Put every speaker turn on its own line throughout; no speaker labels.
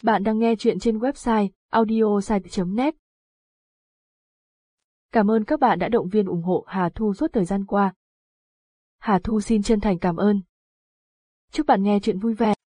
Bạn đang nghe chuyện trên website audiosite.net. Cảm ơn các bạn đã động viên ủng hộ Hà Thu suốt thời gian qua. Hà Thu xin chân thành cảm ơn. Chúc bạn nghe chuyện vui vẻ.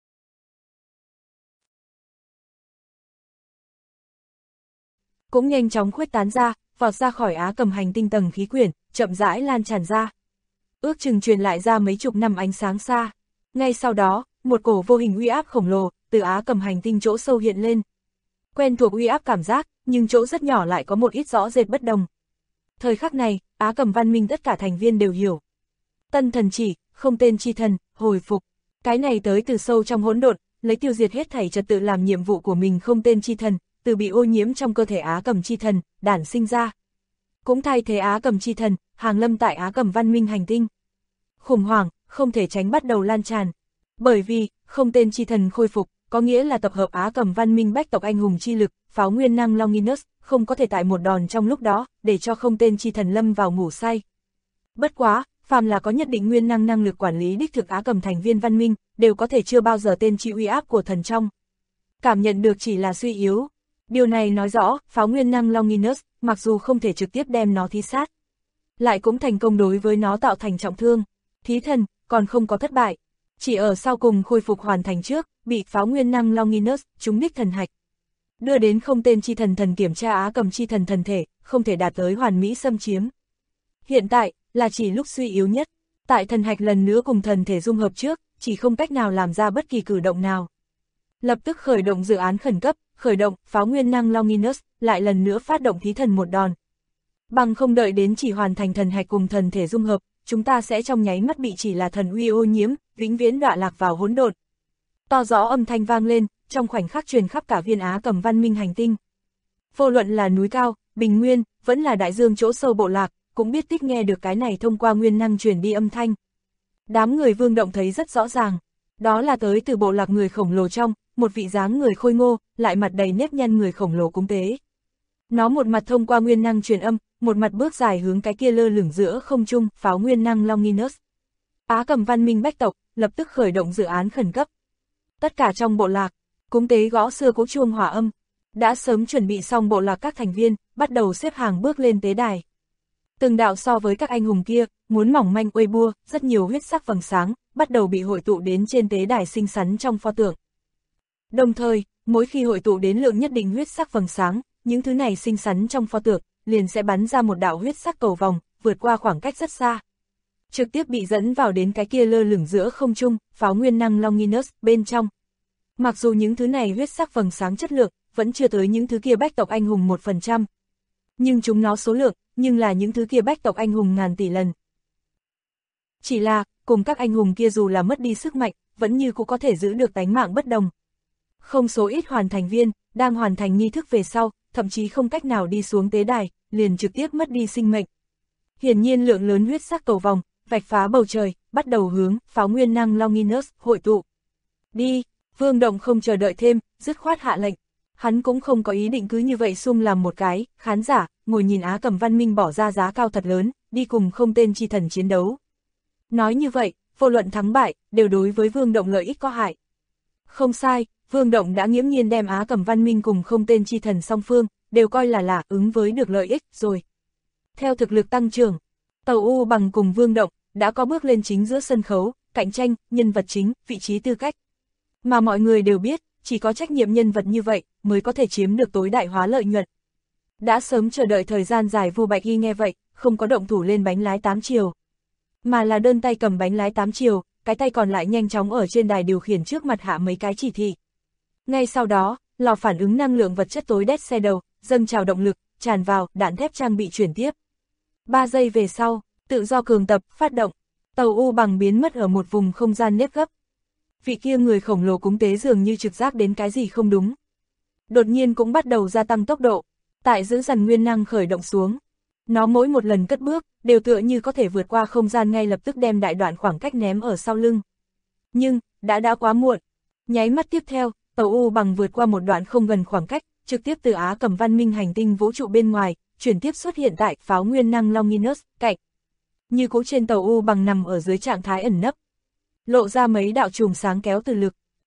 Cũng nhanh chóng khuếch tán ra, vọt ra khỏi Á Cầm hành tinh tầng khí quyển, chậm rãi lan tràn ra. Ước chừng truyền lại ra mấy chục năm ánh sáng xa. Ngay sau đó, một cổ vô hình uy áp khổng lồ từ Á Cầm hành tinh chỗ sâu hiện lên. Quen thuộc uy áp cảm giác, nhưng chỗ rất nhỏ lại có một ít rõ rệt bất đồng. Thời khắc này, Á Cầm văn minh tất cả thành viên đều hiểu. Tân thần chỉ, không tên chi thần, hồi phục. Cái này tới từ sâu trong hỗn độn, lấy tiêu diệt hết thảy trật tự làm nhiệm vụ của mình không tên chi thần, từ bị ô nhiễm trong cơ thể Á Cầm chi thần, đản sinh ra. Cũng thay thế Á Cầm chi thần, hàng lâm tại Á Cầm văn minh hành tinh. Khủng hoảng, không thể tránh bắt đầu lan tràn. Bởi vì, không tên chi thần khôi phục, có nghĩa là tập hợp Á Cầm văn minh bách tộc anh hùng chi lực, pháo nguyên năng Longinus, không có thể tại một đòn trong lúc đó, để cho không tên chi thần lâm vào ngủ say. Bất quá, phàm là có nhất định nguyên năng năng lực quản lý đích thực Á Cầm thành viên văn minh, đều có thể chưa bao giờ tên chịu uy áp của thần trong. Cảm nhận được chỉ là suy yếu. Điều này nói rõ, pháo nguyên năng Longinus, mặc dù không thể trực tiếp đem nó thí sát, lại cũng thành công đối với nó tạo thành trọng thương. Thí thần, còn không có thất bại. Chỉ ở sau cùng khôi phục hoàn thành trước, bị pháo nguyên năng Longinus, trúng đích thần hạch. Đưa đến không tên chi thần thần kiểm tra Á Cầm chi thần thần thể, không thể đạt tới hoàn mỹ xâm chiếm. Hiện tại, là chỉ lúc suy yếu nhất. Tại thần hạch lần nữa cùng thần thể dung hợp trước, chỉ không cách nào làm ra bất kỳ cử động nào. Lập tức khởi động dự án khẩn cấp, khởi động pháo nguyên năng Longinus, lại lần nữa phát động thí thần một đòn. Bằng không đợi đến chỉ hoàn thành thần hạch cùng thần thể dung hợp, chúng ta sẽ trong nháy mắt bị chỉ là thần uy ô nhiễm, vĩnh viễn đọa lạc vào hỗn độn. To rõ âm thanh vang lên, trong khoảnh khắc truyền khắp cả viên Á Cầm văn minh hành tinh. Vô luận là núi cao, bình nguyên, vẫn là đại dương chỗ sâu bộ lạc, cũng biết tích nghe được cái này thông qua nguyên năng truyền đi âm thanh. Đám người Vương Động thấy rất rõ ràng, đó là tới từ bộ lạc người khổng lồ trong, một vị dáng người khôi ngô, lại mặt đầy nếp nhăn người khổng lồ cúng tế. Nó một mặt thông qua nguyên năng truyền âm, một mặt bước dài hướng cái kia lơ lửng giữa không trung, pháo nguyên năng Longinus. Á Cầm văn minh bách tộc, lập tức khởi động dự án khẩn cấp. Tất cả trong bộ lạc, cúng tế gõ xưa cỗ chuông hòa âm, đã sớm chuẩn bị xong bộ lạc các thành viên, bắt đầu xếp hàng bước lên tế đài. Từng đạo so với các anh hùng kia, muốn mỏng manh uê bua, rất nhiều huyết sắc vầng sáng, bắt đầu bị hội tụ đến trên tế đài xinh xắn trong pho tượng. Đồng thời, mỗi khi hội tụ đến lượng nhất định huyết sắc vầng sáng, những thứ này xinh xắn trong pho tượng, liền sẽ bắn ra một đạo huyết sắc cầu vòng, vượt qua khoảng cách rất xa. Trực tiếp bị dẫn vào đến cái kia lơ lửng giữa không trung, pháo nguyên năng Longinus, bên trong. Mặc dù những thứ này huyết sắc vầng sáng chất lượng, vẫn chưa tới những thứ kia bách tộc anh hùng 1%. Nhưng chúng nó số lượng, nhưng là những thứ kia bách tộc anh hùng ngàn tỷ lần. Chỉ là, cùng các anh hùng kia dù là mất đi sức mạnh, vẫn như cũng có thể giữ được tánh mạng bất đồng. Không số ít hoàn thành viên, đang hoàn thành nghi thức về sau, thậm chí không cách nào đi xuống tế đài, liền trực tiếp mất đi sinh mệnh. Hiển nhiên lượng lớn huyết sắc cầu vòng, vạch phá bầu trời, bắt đầu hướng pháo nguyên năng Longinus hội tụ. Đi, Vương Động không chờ đợi thêm, dứt khoát hạ lệnh. Hắn cũng không có ý định cứ như vậy sung làm một cái khán giả, ngồi nhìn Á Cầm văn minh bỏ ra giá cao thật lớn, đi cùng không tên chi thần chiến đấu. Nói như vậy, vô luận thắng bại, đều đối với Vương Động lợi ích có hại. Không sai, Vương Động đã nghiễm nhiên đem Á Cầm văn minh cùng không tên chi thần song phương, đều coi là ứng với được lợi ích rồi. Theo thực lực tăng trưởng, Tàu U Bằng cùng Vương Động đã có bước lên chính giữa sân khấu, cạnh tranh, nhân vật chính, vị trí tư cách. Mà mọi người đều biết, chỉ có trách nhiệm nhân vật như vậy mới có thể chiếm được tối đại hóa lợi nhuận. Đã sớm chờ đợi thời gian dài Vu Bạch Y nghe vậy, không có động thủ lên bánh lái 8 chiều, mà là đơn tay cầm bánh lái 8 chiều, cái tay còn lại nhanh chóng ở trên đài điều khiển trước mặt hạ mấy cái chỉ thị. Ngay sau đó, lò phản ứng năng lượng vật chất tối đét xe đầu, dâng trào động lực, tràn vào, đạn thép trang bị chuyển tiếp. 3 giây về sau, tự do cường tập, phát động, Tàu U Bằng biến mất ở một vùng không gian nếp gấp. Vị kia người khổng lồ cúng tế dường như trực giác đến cái gì không đúng. Đột nhiên cũng bắt đầu gia tăng tốc độ, tại giữ dần nguyên năng khởi động xuống. Nó mỗi một lần cất bước, đều tựa như có thể vượt qua không gian ngay lập tức đem đại đoạn khoảng cách ném ở sau lưng. Nhưng, đã quá muộn. Nháy mắt tiếp theo, Tàu U Bằng vượt qua một đoạn không gần khoảng cách, trực tiếp từ Á Cầm văn minh hành tinh vũ trụ bên ngoài, chuyển tiếp xuất hiện tại pháo nguyên năng Longinus, cạnh. Như cũ trên Tàu U Bằng nằm ở dưới trạng thái ẩn nấp. Lộ ra mấy đạo chùm sáng kéo từ lực,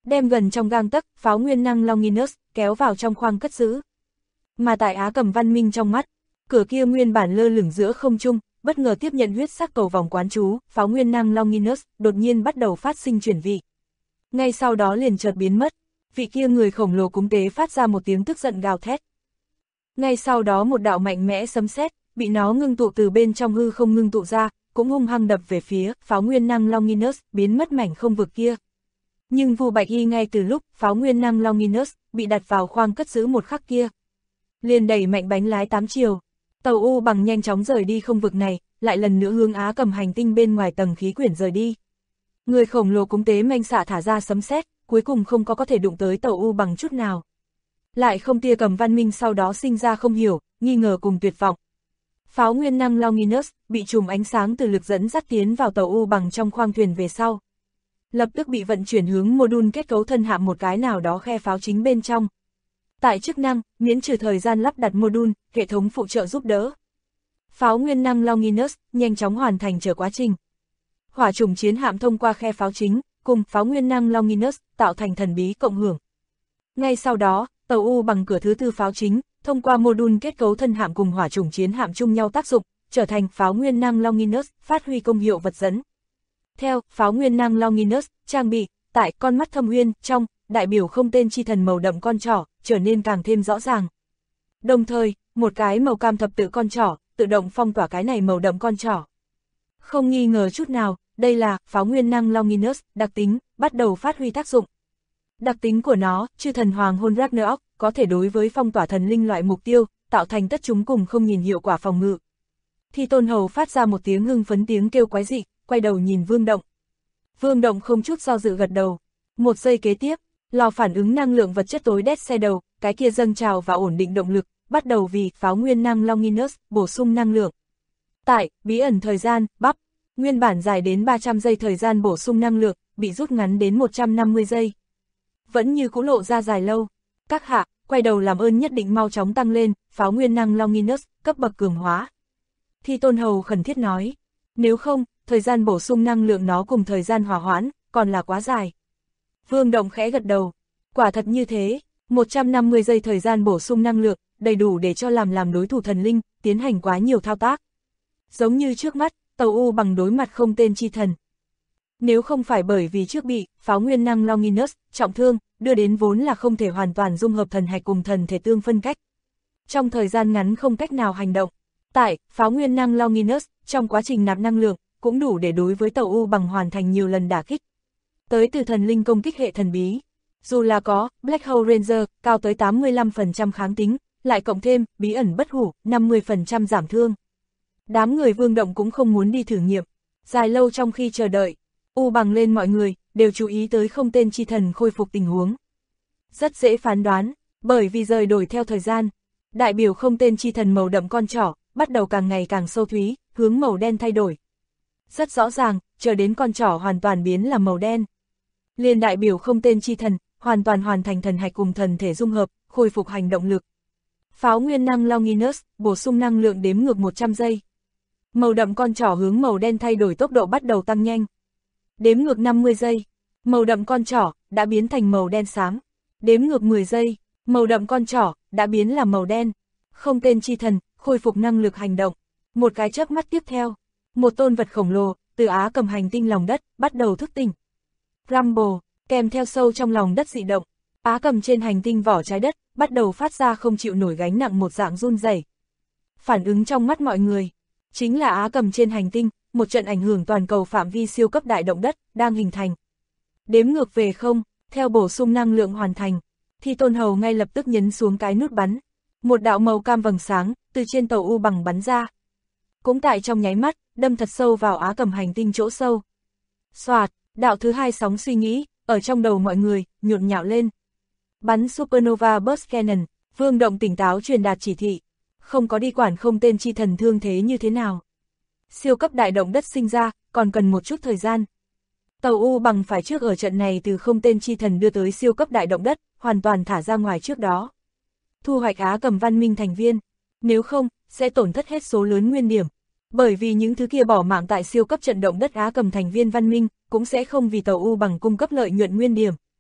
đem gần trong gang tấc pháo nguyên năng Longinus kéo vào trong khoang cất giữ. Mà tại Á Cầm Văn Minh trong mắt, cửa kia nguyên bản lơ lửng giữa không trung, bất ngờ tiếp nhận huyết sắc cầu vòng quán chú, pháo nguyên năng Longinus đột nhiên bắt đầu phát sinh chuyển vị. Ngay sau đó liền chợt biến mất, vị kia người khổng lồ cúng tế phát ra một tiếng tức giận gào thét. Ngay sau đó một đạo mạnh mẽ sấm sét bị nó ngưng tụ từ bên trong hư không ngưng tụ ra, cũng hung hăng đập về phía pháo nguyên năng Longinus, biến mất mảnh không vực kia. Nhưng Vu Bạch Y ngay từ lúc pháo nguyên năng Longinus bị đặt vào khoang cất giữ một khắc kia, liền đẩy mạnh bánh lái 8 chiều. Tàu U Bằng nhanh chóng rời đi không vực này, lại lần nữa hướng Á Cầm hành tinh bên ngoài tầng khí quyển rời đi. Người khổng lồ cúng tế manh xạ thả ra sấm sét, cuối cùng không có thể đụng tới tàu U Bằng chút nào. Lại không tia Cầm Văn Minh sau đó sinh ra không hiểu, nghi ngờ cùng tuyệt vọng. Pháo nguyên năng Longinus bị chùm ánh sáng từ lực dẫn dắt tiến vào tàu U Bằng trong khoang thuyền về sau. Lập tức bị vận chuyển hướng mô đun kết cấu thân hạm một cái nào đó khe pháo chính bên trong. Tại chức năng, miễn trừ thời gian lắp đặt mô đun, hệ thống phụ trợ giúp đỡ. Pháo nguyên năng Longinus nhanh chóng hoàn thành chờ quá trình. Hỏa chủng chiến hạm thông qua khe pháo chính, cùng pháo nguyên năng Longinus tạo thành thần bí cộng hưởng. Ngay sau đó, tàu U Bằng cửa thứ tư pháo chính, thông qua mô đun kết cấu thân hạm cùng hỏa chủng chiến hạm chung nhau tác dụng, trở thành pháo nguyên năng Longinus, phát huy công hiệu vật dẫn. Theo pháo nguyên năng Longinus, trang bị tại con mắt thâm uyên trong đại biểu không tên chi thần màu đậm con trỏ trở nên càng thêm rõ ràng. Đồng thời, một cái màu cam thập tự con trỏ tự động phong tỏa cái này màu đậm con trỏ. Không nghi ngờ chút nào, đây là pháo nguyên năng Longinus đặc tính bắt đầu phát huy tác dụng. Đặc tính của nó, chư thần hoàng hôn Ragnarok, có thể đối với phong tỏa thần linh loại mục tiêu, tạo thành tất chúng cùng không nhìn hiệu quả phòng ngự. Thi Tôn Hầu phát ra một tiếng hưng phấn tiếng kêu quái dị, quay đầu nhìn Vương Động. Vương Động không chút do dự gật đầu. Một giây kế tiếp, lò phản ứng năng lượng vật chất tối đét xe đầu, cái kia dâng trào và ổn định động lực, bắt đầu vì pháo nguyên năng Longinus bổ sung năng lượng. Tại bí ẩn thời gian, bắp, nguyên bản dài đến 300 giây thời gian bổ sung năng lượng, bị rút ngắn đến 150 giây. Vẫn như cũ lộ ra dài lâu. Các hạ, quay đầu làm ơn nhất định mau chóng tăng lên, pháo nguyên năng Longinus, cấp bậc cường hóa. Thi Tôn Hầu khẩn thiết nói. Nếu không, thời gian bổ sung năng lượng nó cùng thời gian hòa hoãn, còn là quá dài. Vương Động khẽ gật đầu. Quả thật như thế, 150 giây thời gian bổ sung năng lượng, đầy đủ để cho làm đối thủ thần linh, tiến hành quá nhiều thao tác. Giống như trước mắt, tàu U Bằng đối mặt không tên chi thần. Nếu không phải bởi vì trước bị pháo nguyên năng Longinus trọng thương, đưa đến vốn là không thể hoàn toàn dung hợp thần hạch cùng thần thể tương phân cách. Trong thời gian ngắn không cách nào hành động. Tại pháo nguyên năng Longinus, trong quá trình nạp năng lượng, cũng đủ để đối với tàu U Bằng hoàn thành nhiều lần đả kích. Tới từ thần linh công kích hệ thần bí. Dù là có Black Hole Ranger cao tới 85% kháng tính, lại cộng thêm bí ẩn bất hủ 50% giảm thương. Đám người Vương Động cũng không muốn đi thử nghiệm. Dài lâu trong khi chờ đợi, U Bằng lên mọi người đều chú ý tới không tên chi thần khôi phục tình huống. Rất dễ phán đoán, bởi vì rời đổi theo thời gian, đại biểu không tên chi thần màu đậm con trỏ bắt đầu càng ngày càng sâu thúy, hướng màu đen thay đổi. Rất rõ ràng, chờ đến con trỏ hoàn toàn biến là màu đen. Liền đại biểu không tên chi thần, hoàn toàn hoàn thành thần hạch cùng thần thể dung hợp, khôi phục hành động lực. Pháo nguyên năng Longinus, bổ sung năng lượng đếm ngược 100 giây. Màu đậm con trỏ hướng màu đen thay đổi tốc độ bắt đầu tăng nhanh. Đếm ngược 50 giây, màu đậm con trỏ đã biến thành màu đen xám. Đếm ngược 10 giây, màu đậm con trỏ đã biến là màu đen. Không tên chi thần, khôi phục năng lực hành động. Một cái chớp mắt tiếp theo, một tôn vật khổng lồ từ Á Cầm hành tinh lòng đất bắt đầu thức tỉnh. Rumble, kèm theo sâu trong lòng đất dị động, Á Cầm trên hành tinh vỏ trái đất bắt đầu phát ra không chịu nổi gánh nặng một dạng run rẩy. Phản ứng trong mắt mọi người, chính là Á Cầm trên hành tinh, một trận ảnh hưởng toàn cầu phạm vi siêu cấp đại động đất đang hình thành. Đếm ngược về không, theo bổ sung năng lượng hoàn thành, Thi Tôn Hầu ngay lập tức nhấn xuống cái nút bắn. Một đạo màu cam vầng sáng từ trên tàu U Bằng bắn ra. Cũng tại trong nháy mắt, đâm thật sâu vào Á Cầm hành tinh chỗ sâu. Xoạt, đạo thứ hai sóng suy nghĩ, ở trong đầu mọi người, nhộn nhạo lên. Bắn Supernova Burst Cannon, Vương Động tỉnh táo truyền đạt chỉ thị. Không có đi quản không tên chi thần thương thế như thế nào. Siêu cấp đại động đất sinh ra, còn cần một chút thời gian. Tàu U Bằng phải trước ở trận này từ không tên chi thần đưa tới siêu cấp đại động đất, hoàn toàn thả ra ngoài trước đó. Thu hoạch Á Cầm văn minh thành viên. Nếu không, sẽ tổn thất hết số lớn nguyên điểm. Bởi vì những thứ kia bỏ mạng tại siêu cấp trận động đất Á Cầm thành viên văn minh, cũng sẽ không vì tàu U Bằng cung cấp lợi nhuận nguyên điểm.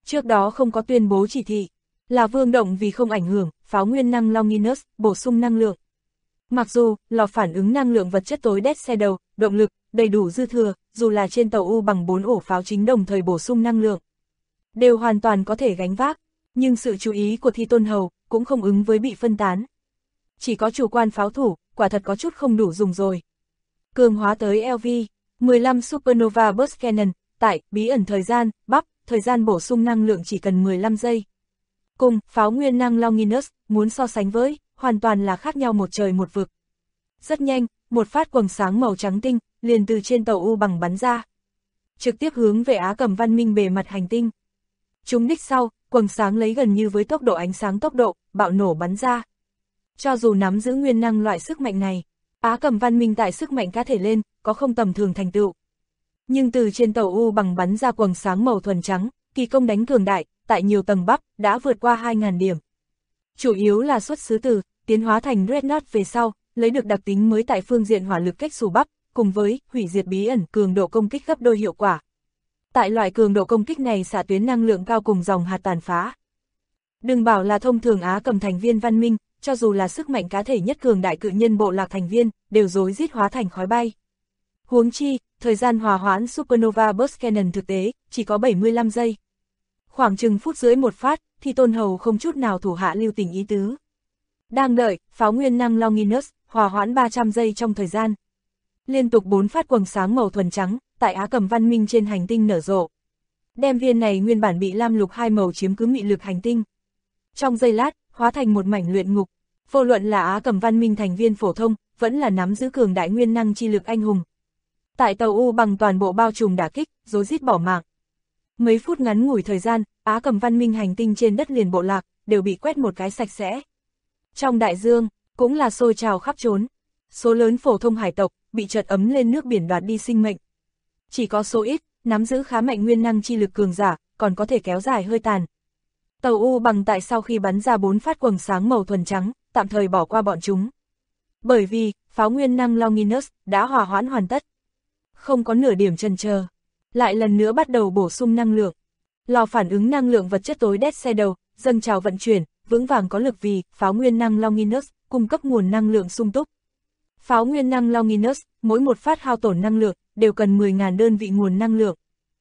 Trước đó không có tuyên bố chỉ thị, là Vương Động vì không ảnh hưởng, pháo nguyên năng Longinus, bổ sung năng lượng. Mặc dù, lò phản ứng năng lượng vật chất tối Dead Shadow, động lực, đầy đủ dư thừa, dù là trên tàu U bằng 4 ổ pháo chính đồng thời bổ sung năng lượng, đều hoàn toàn có thể gánh vác, nhưng sự chú ý của Thi Tôn Hầu cũng không ứng với bị phân tán. Chỉ có chủ quan pháo thủ, quả thật có chút không đủ dùng rồi. Cường hóa tới LV-15 Supernova Burst Cannon, tại, bí ẩn thời gian, bắp, thời gian bổ sung năng lượng chỉ cần 15 giây. Cùng, pháo nguyên năng Longinus, muốn so sánh với, hoàn toàn là khác nhau một trời một vực. Rất nhanh, một phát quầng sáng màu trắng tinh, liền từ trên tàu U bằng bắn ra. Trực tiếp hướng về Á Cầm văn minh bề mặt hành tinh. Trúng đích sau, quầng sáng lấy gần như với tốc độ ánh sáng tốc độ, bạo nổ bắn ra. Cho dù nắm giữ nguyên năng loại sức mạnh này, Á Cầm văn minh tại sức mạnh cá thể lên, có không tầm thường thành tựu. Nhưng từ trên tàu U bằng bắn ra quầng sáng màu thuần trắng, kỳ công đánh cường đại, tại nhiều tầng bắp, đã vượt qua 2.000 điểm. Chủ yếu là xuất xứ từ, tiến hóa thành Dreadnought về sau, lấy được đặc tính mới tại phương diện hỏa lực cách xù bắp, cùng với hủy diệt bí ẩn cường độ công kích gấp đôi hiệu quả. Tại loại cường độ công kích này xạ tuyến năng lượng cao cùng dòng hạt tàn phá. Đừng bảo là thông thường Á Cầm thành viên văn minh, cho dù là sức mạnh cá thể nhất cường đại cự nhân bộ lạc thành viên, đều rối rít hóa thành khói bay. Huống chi, thời gian hòa hoãn Supernova Burst Cannon thực tế, chỉ có 75 giây. Khoảng chừng phút rưỡi một phát, Thi Tôn Hầu không chút nào thủ hạ lưu tình ý tứ. Đang đợi, pháo nguyên năng Longinus, hòa hoãn 300 giây trong thời gian. Liên tục 4 phát quầng sáng màu thuần trắng, tại Á Cầm văn minh trên hành tinh nở rộ. Đem viên này nguyên bản bị lam lục hai màu chiếm cứ mị lực hành tinh. Trong giây lát, hóa thành một mảnh luyện ngục. Vô luận là Á Cầm văn minh thành viên phổ thông, vẫn là nắm giữ cường đại nguyên năng chi lực anh hùng. Tại tàu U bằng toàn bộ bao trùm đả kích, rối rít bỏ mạng. Mấy phút ngắn ngủi thời gian, Á Cầm văn minh hành tinh trên đất liền bộ lạc, đều bị quét một cái sạch sẽ. Trong đại dương, cũng là sôi trào khắp trốn. Số lớn phổ thông hải tộc, bị chợt ấm lên nước biển đoạt đi sinh mệnh. Chỉ có số ít, nắm giữ khá mạnh nguyên năng chi lực cường giả, còn có thể kéo dài hơi tàn. Tàu U bằng tại sau khi bắn ra 4 phát quầng sáng màu thuần trắng, tạm thời bỏ qua bọn chúng. Bởi vì, pháo nguyên năng Longinus đã hòa hoãn hoàn tất. Không có nửa điểm chần chờ, lại lần nữa bắt đầu bổ sung năng lượng. Lò phản ứng năng lượng vật chất tối Dead Shadow, dâng trào vận chuyển, vững vàng có lực vì pháo nguyên năng Longinus cung cấp nguồn năng lượng sung túc. Pháo nguyên năng Longinus, mỗi một phát hao tổn năng lượng, đều cần 10.000 đơn vị nguồn năng lượng.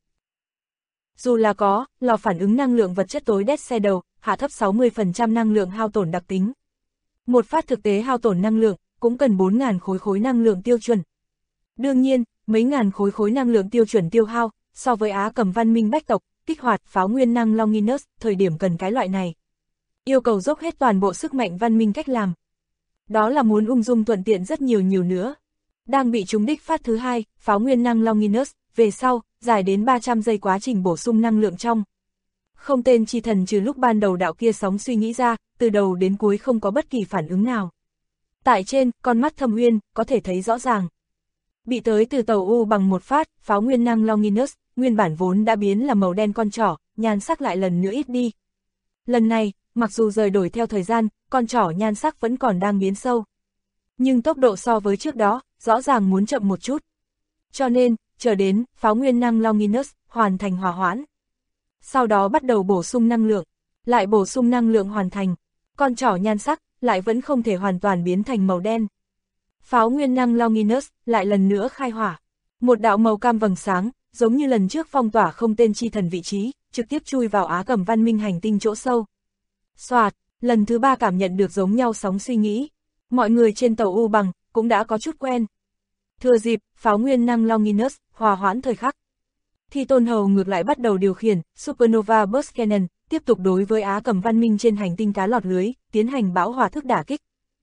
Dù là có, lò phản ứng năng lượng vật chất tối Dead Shadow, hạ thấp 60% năng lượng hao tổn đặc tính. Một phát thực tế hao tổn năng lượng, cũng cần 4.000 khối năng lượng tiêu chuẩn. Đương nhiên, mấy ngàn khối năng lượng tiêu chuẩn tiêu hao, so với Á Cầm văn minh bách tộc, kích hoạt pháo nguyên năng Longinus, thời điểm cần cái loại này. Yêu cầu dốc hết toàn bộ sức mạnh văn minh cách làm. Đó là muốn ung dung thuận tiện rất nhiều nữa. Đang bị trúng đích phát thứ hai, pháo nguyên năng Longinus, về sau, dài đến 300 giây quá trình bổ sung năng lượng trong. Không tên chi thần trừ lúc ban đầu đạo kia sóng suy nghĩ ra, từ đầu đến cuối không có bất kỳ phản ứng nào. Tại trên, con mắt Thâm Uyên, có thể thấy rõ ràng. Bị tới từ tàu U bằng một phát, pháo nguyên năng Longinus, nguyên bản vốn đã biến là màu đen con trỏ, nhan sắc lại lần nữa ít đi. Lần này, mặc dù rời đổi theo thời gian, con trỏ nhan sắc vẫn còn đang biến sâu. Nhưng tốc độ so với trước đó, rõ ràng muốn chậm một chút. Cho nên, chờ đến, pháo nguyên năng Longinus, hoàn thành hòa hoãn. Sau đó bắt đầu bổ sung năng lượng, lại bổ sung năng lượng hoàn thành. Con trỏ nhan sắc, lại vẫn không thể hoàn toàn biến thành màu đen. Pháo nguyên năng Longinus, lại lần nữa khai hỏa. Một đạo màu cam vầng sáng, giống như lần trước phong tỏa không tên chi thần vị trí, trực tiếp chui vào Á Cầm văn minh hành tinh chỗ sâu. Soạt, lần thứ ba cảm nhận được giống nhau sóng suy nghĩ. Mọi người trên tàu U bằng, cũng đã có chút quen. Thừa dịp, pháo nguyên năng Longinus, hòa hoãn thời khắc. Thi Tôn Hầu ngược lại bắt đầu điều khiển, Supernova Burst Cannon, tiếp tục đối với Á Cầm văn minh trên hành tinh cá lọt lưới, tiến hành bão hòa thức đả kích.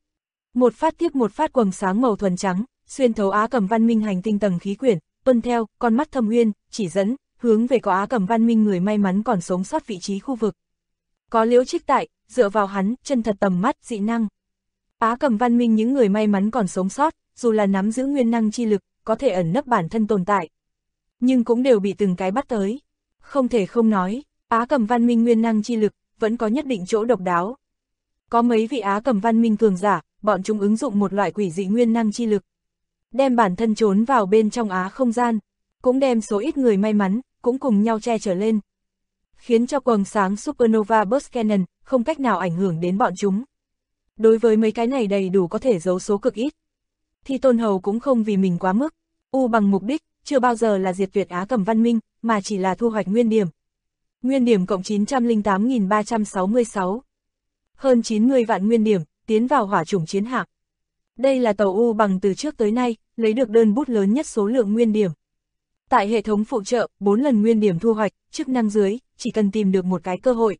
Một phát tiếp một phát quầng sáng màu thuần trắng, xuyên thấu Á Cầm văn minh hành tinh tầng khí quyển, tuân theo, con mắt Thâm Uyên, chỉ dẫn, hướng về có Á Cầm văn minh người may mắn còn sống sót vị trí khu vực. Có Liễu Trích tại, dựa vào hắn, chân thật tầm mắt, dị năng. Á Cầm văn minh những người may mắn còn sống sót, dù là nắm giữ nguyên năng chi lực, có thể ẩn nấp bản thân tồn tại. Nhưng cũng đều bị từng cái bắt tới. Không thể không nói, Á Cầm văn minh nguyên năng chi lực, vẫn có nhất định chỗ độc đáo. Có mấy vị Á Cầm văn minh cường giả, bọn chúng ứng dụng một loại quỷ dị nguyên năng chi lực. Đem bản thân trốn vào bên trong Á không gian, cũng đem số ít người may mắn, cũng cùng nhau che chở lên. khiến cho quầng sáng supernova burst cannon không cách nào ảnh hưởng đến bọn chúng. Đối với mấy cái này đầy đủ có thể giấu số cực ít. Thì Tôn Hầu cũng không vì mình quá mức, bằng mục đích, chưa bao giờ là diệt tuyệt Á Cầm văn minh, mà chỉ là thu hoạch nguyên điểm. Nguyên điểm cộng 908.366. Hơn 90 vạn nguyên điểm, tiến vào hỏa chủng chiến hạm. Đây là tàu bằng từ trước tới nay, lấy được đơn bút lớn nhất số lượng nguyên điểm. Tại hệ thống phụ trợ, 4 lần nguyên điểm thu hoạch, chức năng dưới, chỉ cần tìm được một cái cơ hội.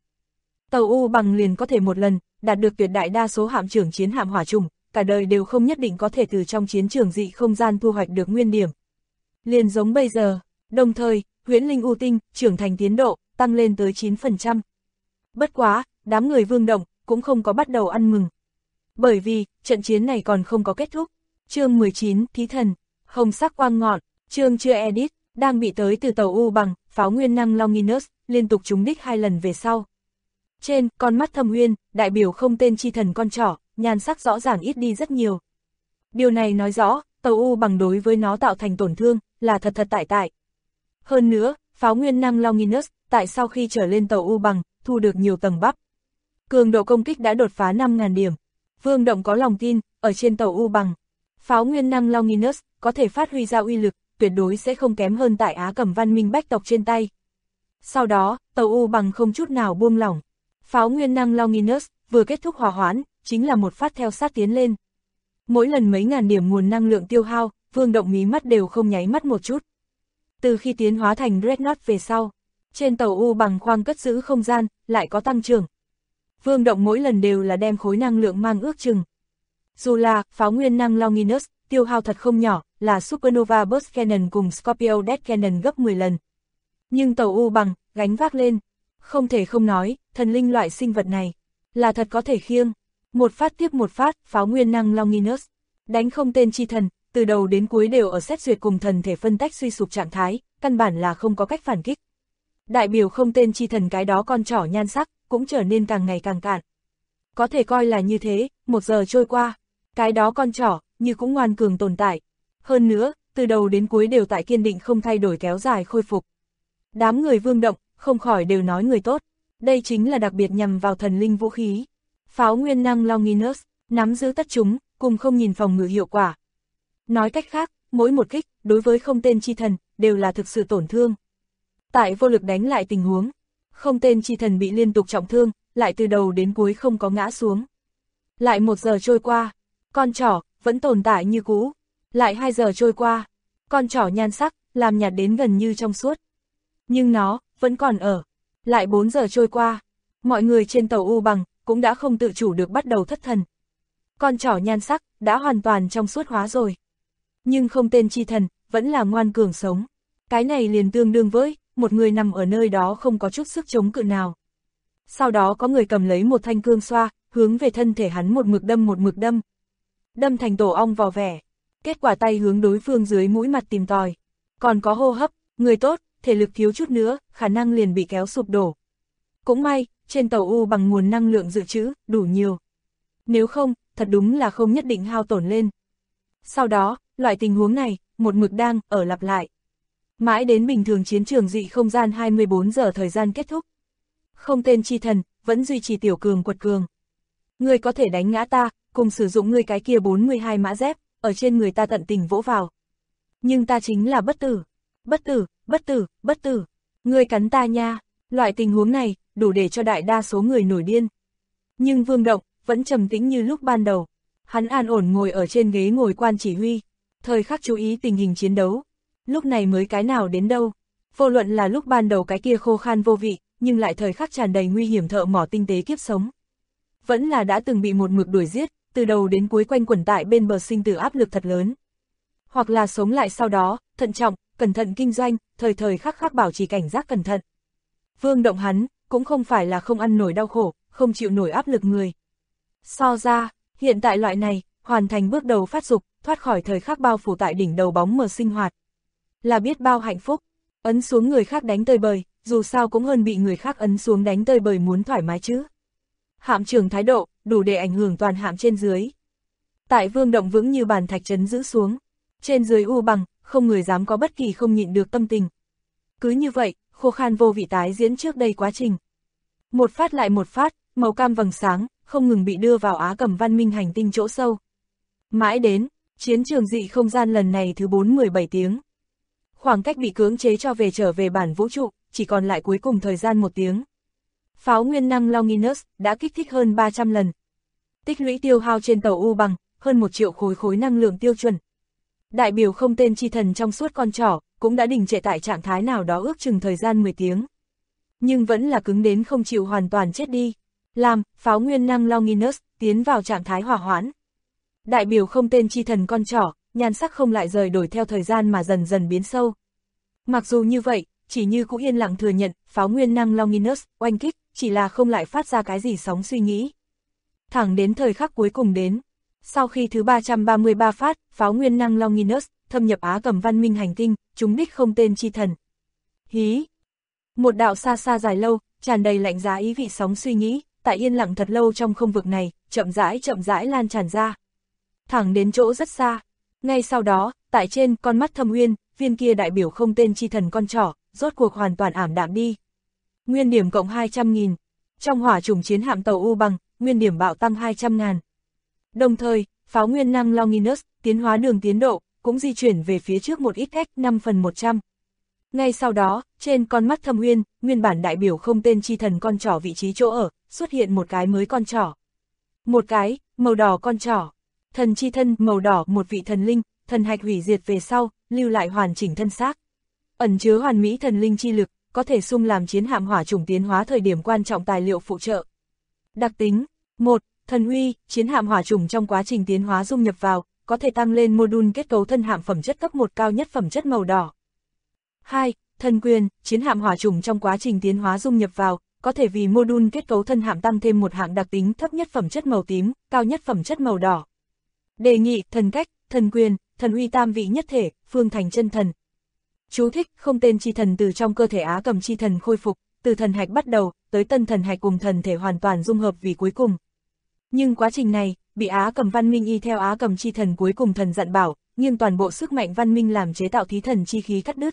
Tàu bằng liền có thể một lần, đạt được tuyệt đại đa số hạm trưởng chiến hạm hỏa chủng, cả đời đều không nhất định có thể từ trong chiến trường dị không gian thu hoạch được nguyên điểm. Liền giống bây giờ, đồng thời, huyễn linh U tinh, trưởng thành tiến độ, tăng lên tới 9%. Bất quá, đám người Vương Động, cũng không có bắt đầu ăn mừng. Bởi vì, trận chiến này còn không có kết thúc. Chương 19, Thí Thần, hồng sắc quang ngọn, chương chưa edit, đang bị tới từ tàu bằng, pháo nguyên năng Longinus, liên tục trúng đích 2 lần về sau. Trên, con mắt thâm uyên, đại biểu không tên chi thần con trỏ, nhan sắc rõ ràng ít đi rất nhiều. Điều này nói rõ, tàu bằng đối với nó tạo thành tổn thương, là thật tại. Hơn nữa, pháo nguyên năng Longinus, tại sau khi trở lên tàu bằng, thu được nhiều tầng bắp. Cường độ công kích đã đột phá 5.000 điểm. Vương Động có lòng tin, ở trên tàu bằng, pháo nguyên năng Longinus, có thể phát huy ra uy lực, tuyệt đối sẽ không kém hơn tại Á Cầm văn minh bách tộc trên tay. Sau đó, tàu bằng không chút nào buông lỏng. Pháo nguyên năng Longinus, vừa kết thúc hòa hoãn, chính là một phát theo sát tiến lên. Mỗi lần mấy ngàn điểm nguồn năng lượng tiêu hao, Vương Động mí mắt đều không nháy mắt một chút. Từ khi tiến hóa thành Dreadnought về sau, trên tàu bằng khoang cất giữ không gian, lại có tăng trưởng. Vương Động mỗi lần đều là đem khối năng lượng mang ước chừng. Dù là, pháo nguyên năng Longinus, tiêu hao thật không nhỏ, là Supernova Burst Cannon cùng Scorpio Death Cannon gấp 10 lần. Nhưng tàu bằng, gánh vác lên. Không thể không nói, thần linh loại sinh vật này, là thật có thể khiêng. Một phát tiếp một phát, pháo nguyên năng Longinus, đánh không tên chi thần, từ đầu đến cuối đều ở xét duyệt cùng thần thể phân tách suy sụp trạng thái, căn bản là không có cách phản kích. Đại biểu không tên chi thần cái đó con trỏ nhan sắc, cũng trở nên càng ngày càng cạn. Có thể coi là như thế, 1 giờ trôi qua, cái đó con trỏ, như cũng ngoan cường tồn tại. Hơn nữa, từ đầu đến cuối đều tại kiên định không thay đổi kéo dài khôi phục. Đám người Vương Động, không khỏi đều nói người tốt. Đây chính là đặc biệt nhằm vào thần linh vũ khí. Pháo nguyên năng Longinus, nắm giữ tất chúng, cùng không nhìn phòng ngự hiệu quả. Nói cách khác, mỗi một kích, đối với không tên chi thần, đều là thực sự tổn thương. Tại vô lực đánh lại tình huống, không tên chi thần bị liên tục trọng thương, lại từ đầu đến cuối không có ngã xuống. Lại 1 giờ trôi qua, con trỏ, vẫn tồn tại như cũ. Lại 2 giờ trôi qua, con trỏ nhan sắc, làm nhạt đến gần như trong suốt. Nhưng nó, vẫn còn ở. Lại 4 giờ trôi qua, mọi người trên tàu bằng, cũng đã không tự chủ được bắt đầu thất thần. Con trỏ nhan sắc, đã hoàn toàn trong suốt hóa rồi. Nhưng không tên chi thần, vẫn là ngoan cường sống. Cái này liền tương đương với, một người nằm ở nơi đó không có chút sức chống cự nào. Sau đó có người cầm lấy một thanh cương xoa, hướng về thân thể hắn một mực đâm. Đâm thành tổ ong vò vẻ. Kết quả tay hướng đối phương dưới mũi mặt tìm tòi. Còn có hô hấp, người tốt, thể lực thiếu chút nữa, khả năng liền bị kéo sụp đổ. Cũng may, trên tàu bằng nguồn năng lượng dự trữ, đủ nhiều. Nếu không, thật đúng là không nhất định hao tổn lên. Sau đó, loại tình huống này, một mực đang, ở lặp lại. Mãi đến bình thường chiến trường dị không gian 24 giờ thời gian kết thúc. Không tên chi thần, vẫn duy trì tiểu cường quật cường. Ngươi có thể đánh ngã ta, cùng sử dụng ngươi cái kia 42 mã dép, ở trên người ta tận tình vỗ vào. Nhưng ta chính là bất tử. Ngươi cắn ta nha, loại tình huống này, đủ để cho đại đa số người nổi điên. Nhưng Vương Động, vẫn trầm tĩnh như lúc ban đầu. Hắn an ổn ngồi ở trên ghế ngồi quan chỉ huy, thời khắc chú ý tình hình chiến đấu. Lúc này mới cái nào đến đâu. Vô luận là lúc ban đầu cái kia khô khan vô vị, nhưng lại thời khắc tràn đầy nguy hiểm thợ mỏ tinh tế kiếp sống. Vẫn là đã từng bị một mực đuổi giết, từ đầu đến cuối quanh quẩn tại bên bờ sinh tử áp lực thật lớn. Hoặc là sống lại sau đó, thận trọng, cẩn thận kinh doanh, thời khắc bảo trì cảnh giác cẩn thận. Vương Động hắn, cũng không phải là không ăn nổi đau khổ, không chịu nổi áp lực người. So ra, hiện tại loại này, hoàn thành bước đầu phát dục, thoát khỏi thời khắc bao phủ tại đỉnh đầu bóng mờ sinh hoạt. Là biết bao hạnh phúc, ấn xuống người khác đánh tơi bời, dù sao cũng hơn bị người khác ấn xuống đánh tơi bời muốn thoải mái chứ. Hạm trưởng thái độ, đủ để ảnh hưởng toàn hạm trên dưới. Tại Vương Động vững như bàn thạch trấn giữ xuống, trên dưới bằng, không người dám có bất kỳ không nhịn được tâm tình. Cứ như vậy, khô khan vô vị tái diễn trước đây quá trình. Một phát lại một phát, màu cam vầng sáng, không ngừng bị đưa vào Á Cầm văn minh hành tinh chỗ sâu. Mãi đến, chiến trường dị không gian lần này thứ 4-17 tiếng. Khoảng cách bị cưỡng chế cho trở về bản vũ trụ, chỉ còn lại cuối cùng thời gian 1 tiếng. Pháo nguyên năng Longinus đã kích thích hơn 300 lần. Tích lũy tiêu hao trên tàu U bằng, hơn 1 triệu khối năng lượng tiêu chuẩn. Đại biểu không tên chi thần trong suốt con trỏ, cũng đã đình trệ tại trạng thái nào đó ước chừng thời gian 10 tiếng. Nhưng vẫn là cứng đến không chịu hoàn toàn chết đi. Làm, pháo nguyên năng Longinus tiến vào trạng thái hỏa hoãn. Đại biểu không tên chi thần con trỏ, nhan sắc không lại rời đổi theo thời gian mà dần dần biến sâu. Mặc dù như vậy, chỉ như cũng yên lặng thừa nhận, pháo nguyên năng Longinus oanh kích, chỉ là không lại phát ra cái gì sóng suy nghĩ. Thẳng đến thời khắc cuối cùng đến. Sau khi thứ 333 phát, pháo nguyên năng Longinus thâm nhập Á Cầm văn minh hành tinh, trúng đích không tên chi thần. Hí! Một đạo xa xa dài lâu, tràn đầy lạnh giá ý vị sóng suy nghĩ, tại yên lặng thật lâu trong không vực này, chậm rãi lan tràn ra. Thẳng đến chỗ rất xa. Ngay sau đó, tại trên con mắt thâm uyên, viên kia đại biểu không tên chi thần con trỏ, rốt cuộc hoàn toàn ảm đạm đi. Nguyên điểm cộng 200.000. Trong hỏa chủng chiến hạm tàu U bằng, nguyên điểm bạo tăng 200.000. Đồng thời, pháo nguyên năng Longinus, tiến hóa đường tiến độ, cũng di chuyển về phía trước một ít cách 5/100. Ngay sau đó, trên con mắt thâm uyên, nguyên bản đại biểu không tên chi thần con trỏ vị trí chỗ ở, xuất hiện một cái mới con trỏ. Một cái, màu đỏ con trỏ. Thần chi thân màu đỏ một vị thần linh, thần hạch hủy diệt về sau, lưu lại hoàn chỉnh thân xác. Ẩn chứa hoàn mỹ thần linh chi lực, có thể sung làm chiến hạm hỏa chủng tiến hóa thời điểm quan trọng tài liệu phụ trợ. Đặc tính 1. Thần uy, chiến hạm hỏa chủng trong quá trình tiến hóa dung nhập vào, có thể tăng lên module kết cấu thân hạm phẩm chất cấp 1 cao nhất phẩm chất màu đỏ. 2. Thần quyền, chiến hạm hỏa chủng trong quá trình tiến hóa dung nhập vào, có thể vì module kết cấu thân hạm tăng thêm một hạng đặc tính thấp nhất phẩm chất màu tím, cao nhất phẩm chất màu đỏ. Đề nghị, thần cách, thần quyền, thần uy tam vị nhất thể, phương thành chân thần. Chú thích, không tên chi thần từ trong cơ thể Á Cầm chi thần khôi phục, từ thần hạch bắt đầu, tới tân thần hạch cùng thần thể hoàn toàn dung hợp vì cuối cùng. Nhưng quá trình này, bị Á Cầm văn minh y theo Á Cầm chi thần cuối cùng thần dặn bảo, nghiêng toàn bộ sức mạnh văn minh làm chế tạo thí thần chi khí cắt đứt.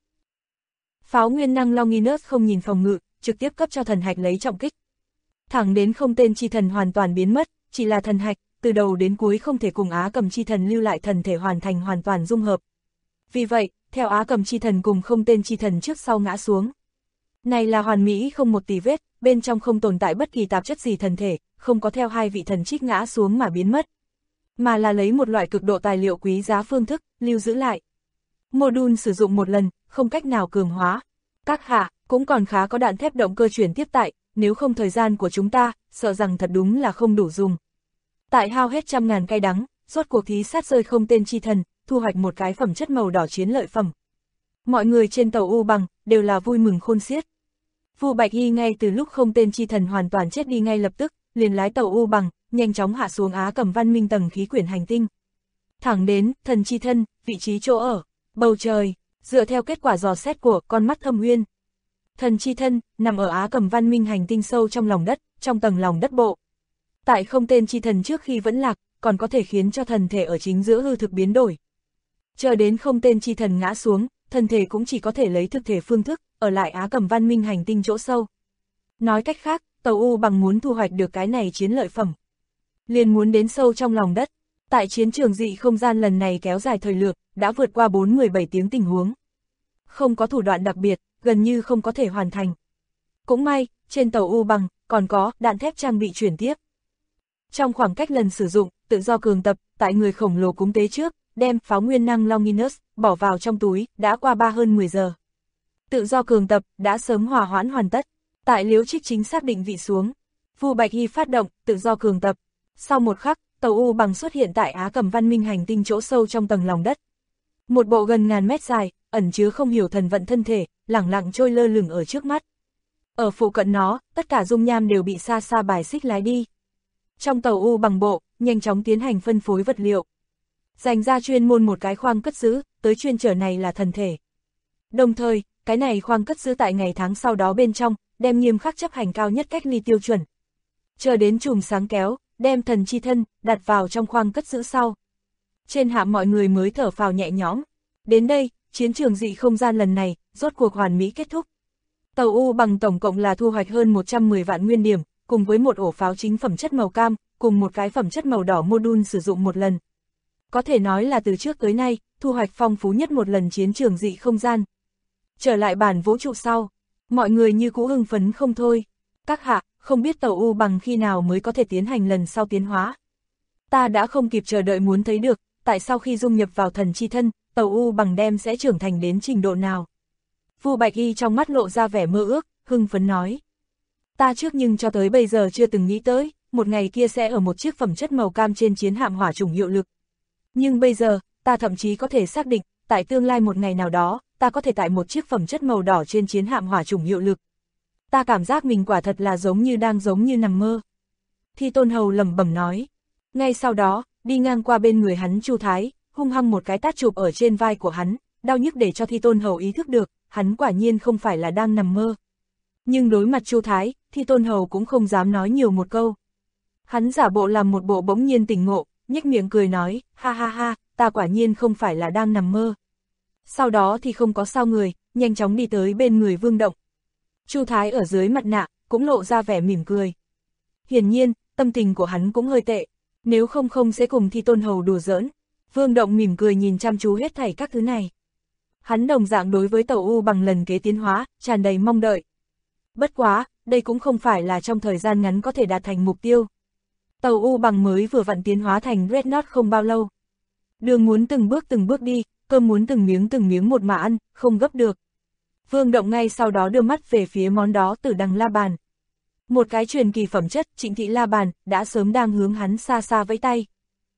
Pháo nguyên năng Longinus không nhìn phòng ngự, trực tiếp cấp cho thần hạch lấy trọng kích. Thẳng đến không tên chi thần hoàn toàn biến mất, chỉ là thần hạch, từ đầu đến cuối không thể cùng Á Cầm chi thần lưu lại thần thể hoàn thành hoàn toàn dung hợp. Vì vậy, theo Á Cầm chi thần cùng không tên chi thần trước sau ngã xuống. Này là hoàn mỹ không một tì vết, bên trong không tồn tại bất kỳ tạp chất gì thần thể, không có theo hai vị thần trích ngã xuống mà biến mất. Mà là lấy một loại cực độ tài liệu quý giá phương thức, lưu giữ lại. Module sử dụng một lần, không cách nào cường hóa. Các hạ, cũng còn khá có đạn thép động cơ chuyển tiếp tại, nếu không thời gian của chúng ta, sợ rằng thật đúng là không đủ dùng. Tại hao hết 100.000 cay đắng, rốt cuộc thí sát rơi không tên chi thần, thu hoạch một cái phẩm chất màu đỏ chiến lợi phẩm. Mọi người trên tàu U bằng, đều là vui mừng khôn xiết. Vu Bạch Hy ngay từ lúc không tên chi thần hoàn toàn chết đi ngay lập tức, liền lái tàu U bằng, nhanh chóng hạ xuống Á Cầm văn minh tầng khí quyển hành tinh. Thẳng đến, thần chi thân, vị trí chỗ ở, bầu trời, dựa theo kết quả dò xét của con mắt thâm uyên. Thần chi thân, nằm ở Á Cầm văn minh hành tinh sâu trong lòng đất, trong tầng lòng đất bộ. Tại không tên chi thần trước khi vẫn lạc, còn có thể khiến cho thần thể ở chính giữa hư thực biến đổi. Chờ đến không tên chi thần ngã xuống, thần thể cũng chỉ có thể lấy thực thể phương thức, ở lại Á Cầm văn minh hành tinh chỗ sâu. Nói cách khác, tàu U bằng muốn thu hoạch được cái này chiến lợi phẩm. Liền muốn đến sâu trong lòng đất. Tại chiến trường dị không gian lần này kéo dài thời lượng, đã vượt qua 4-17 tiếng tình huống. Không có thủ đoạn đặc biệt, gần như không có thể hoàn thành. Cũng may, trên tàu U bằng, còn có đạn thép trang bị chuyển tiếp. Trong khoảng cách lần sử dụng, tự do cường tập, tại người khổng lồ cúng tế trước, đem pháo nguyên năng Longinus bỏ vào trong túi, đã qua hơn 10 giờ. Tự do cường tập đã sớm hòa hoãn hoàn tất. Tại Liễu Trích chính xác định vị xuống, Vu Bạch Hy phát động tự do cường tập. Sau một khắc, tàu U bằng xuất hiện tại Á Cầm văn minh hành tinh chỗ sâu trong tầng lòng đất. Một bộ gần ngàn mét dài, ẩn chứa không hiểu thần vận thân thể, lẳng lặng trôi lơ lửng ở trước mắt. Ở phụ cận nó, tất cả dung nham đều bị xa xa bài xích lái đi. Trong tàu U bằng bộ, nhanh chóng tiến hành phân phối vật liệu. Dành ra chuyên môn một cái khoang cất giữ, tới chuyên chở này là thần thể. Đồng thời, cái này khoang cất giữ tại ngày tháng sau đó bên trong, đem nghiêm khắc chấp hành cao nhất cách ly tiêu chuẩn. Chờ đến chùm sáng kéo, đem thần chi thân, đặt vào trong khoang cất giữ sau. Trên hạm mọi người mới thở phào nhẹ nhõm. Đến đây, chiến trường dị không gian lần này, rốt cuộc hoàn mỹ kết thúc. Tàu U Bằng tổng cộng là thu hoạch hơn 110 vạn nguyên điểm, cùng với một ổ pháo chính phẩm chất màu cam, cùng một cái phẩm chất màu đỏ module sử dụng một lần. Có thể nói là từ trước tới nay, thu hoạch phong phú nhất một lần chiến trường dị không gian. Trở lại bản vũ trụ sau, mọi người như cũ hưng phấn không thôi. Các hạ, không biết tàu U Bằng khi nào mới có thể tiến hành lần sau tiến hóa. Ta đã không kịp chờ đợi muốn thấy được, tại sao khi dung nhập vào thần chi thân, tàu U Bằng đem sẽ trưởng thành đến trình độ nào. Vu Bạch Y trong mắt lộ ra vẻ mơ ước, hưng phấn nói. Ta trước nhưng cho tới bây giờ chưa từng nghĩ tới, một ngày kia sẽ ở một chiếc phẩm chất màu cam trên chiến hạm hỏa chủng hiệu lực. Nhưng bây giờ, ta thậm chí có thể xác định, tại tương lai một ngày nào đó, ta có thể tại một chiếc phẩm chất màu đỏ trên chiến hạm hỏa chủng hiệu lực. Ta cảm giác mình quả thật là giống như nằm mơ. Thi Tôn Hầu lẩm bẩm nói. Ngay sau đó, đi ngang qua bên người hắn Chu Thái, hung hăng một cái tát chụp ở trên vai của hắn, đau nhức để cho Thi Tôn Hầu ý thức được, hắn quả nhiên không phải là đang nằm mơ. Nhưng đối mặt Chu Thái, Thi Tôn Hầu cũng không dám nói nhiều một câu. Hắn giả bộ làm một bộ bỗng nhiên tỉnh ngộ, nhếch miệng cười nói, ha ha ha, ta quả nhiên không phải là đang nằm mơ. Sau đó thì không có sao người, nhanh chóng đi tới bên người Vương Động. Chu Thái ở dưới mặt nạ, cũng lộ ra vẻ mỉm cười. Hiển nhiên, tâm tình của hắn cũng hơi tệ, nếu không sẽ cùng Thi Tôn Hầu đùa giỡn. Vương Động mỉm cười nhìn chăm chú hết thảy các thứ này. Hắn đồng dạng đối với tàu U Bằng lần kế tiến hóa, tràn đầy mong đợi. Bất quá, đây cũng không phải là trong thời gian ngắn có thể đạt thành mục tiêu. Tàu U Bằng mới vừa vặn tiến hóa thành Dreadnought không bao lâu. Đường muốn từng bước đi, cơm muốn từng miếng một mà ăn, không gấp được. Vương Động ngay sau đó đưa mắt về phía món đó Tử Đằng La Bàn. Một cái truyền kỳ phẩm chất Trịnh Thị La Bàn đã sớm đang hướng hắn xa xa vẫy tay.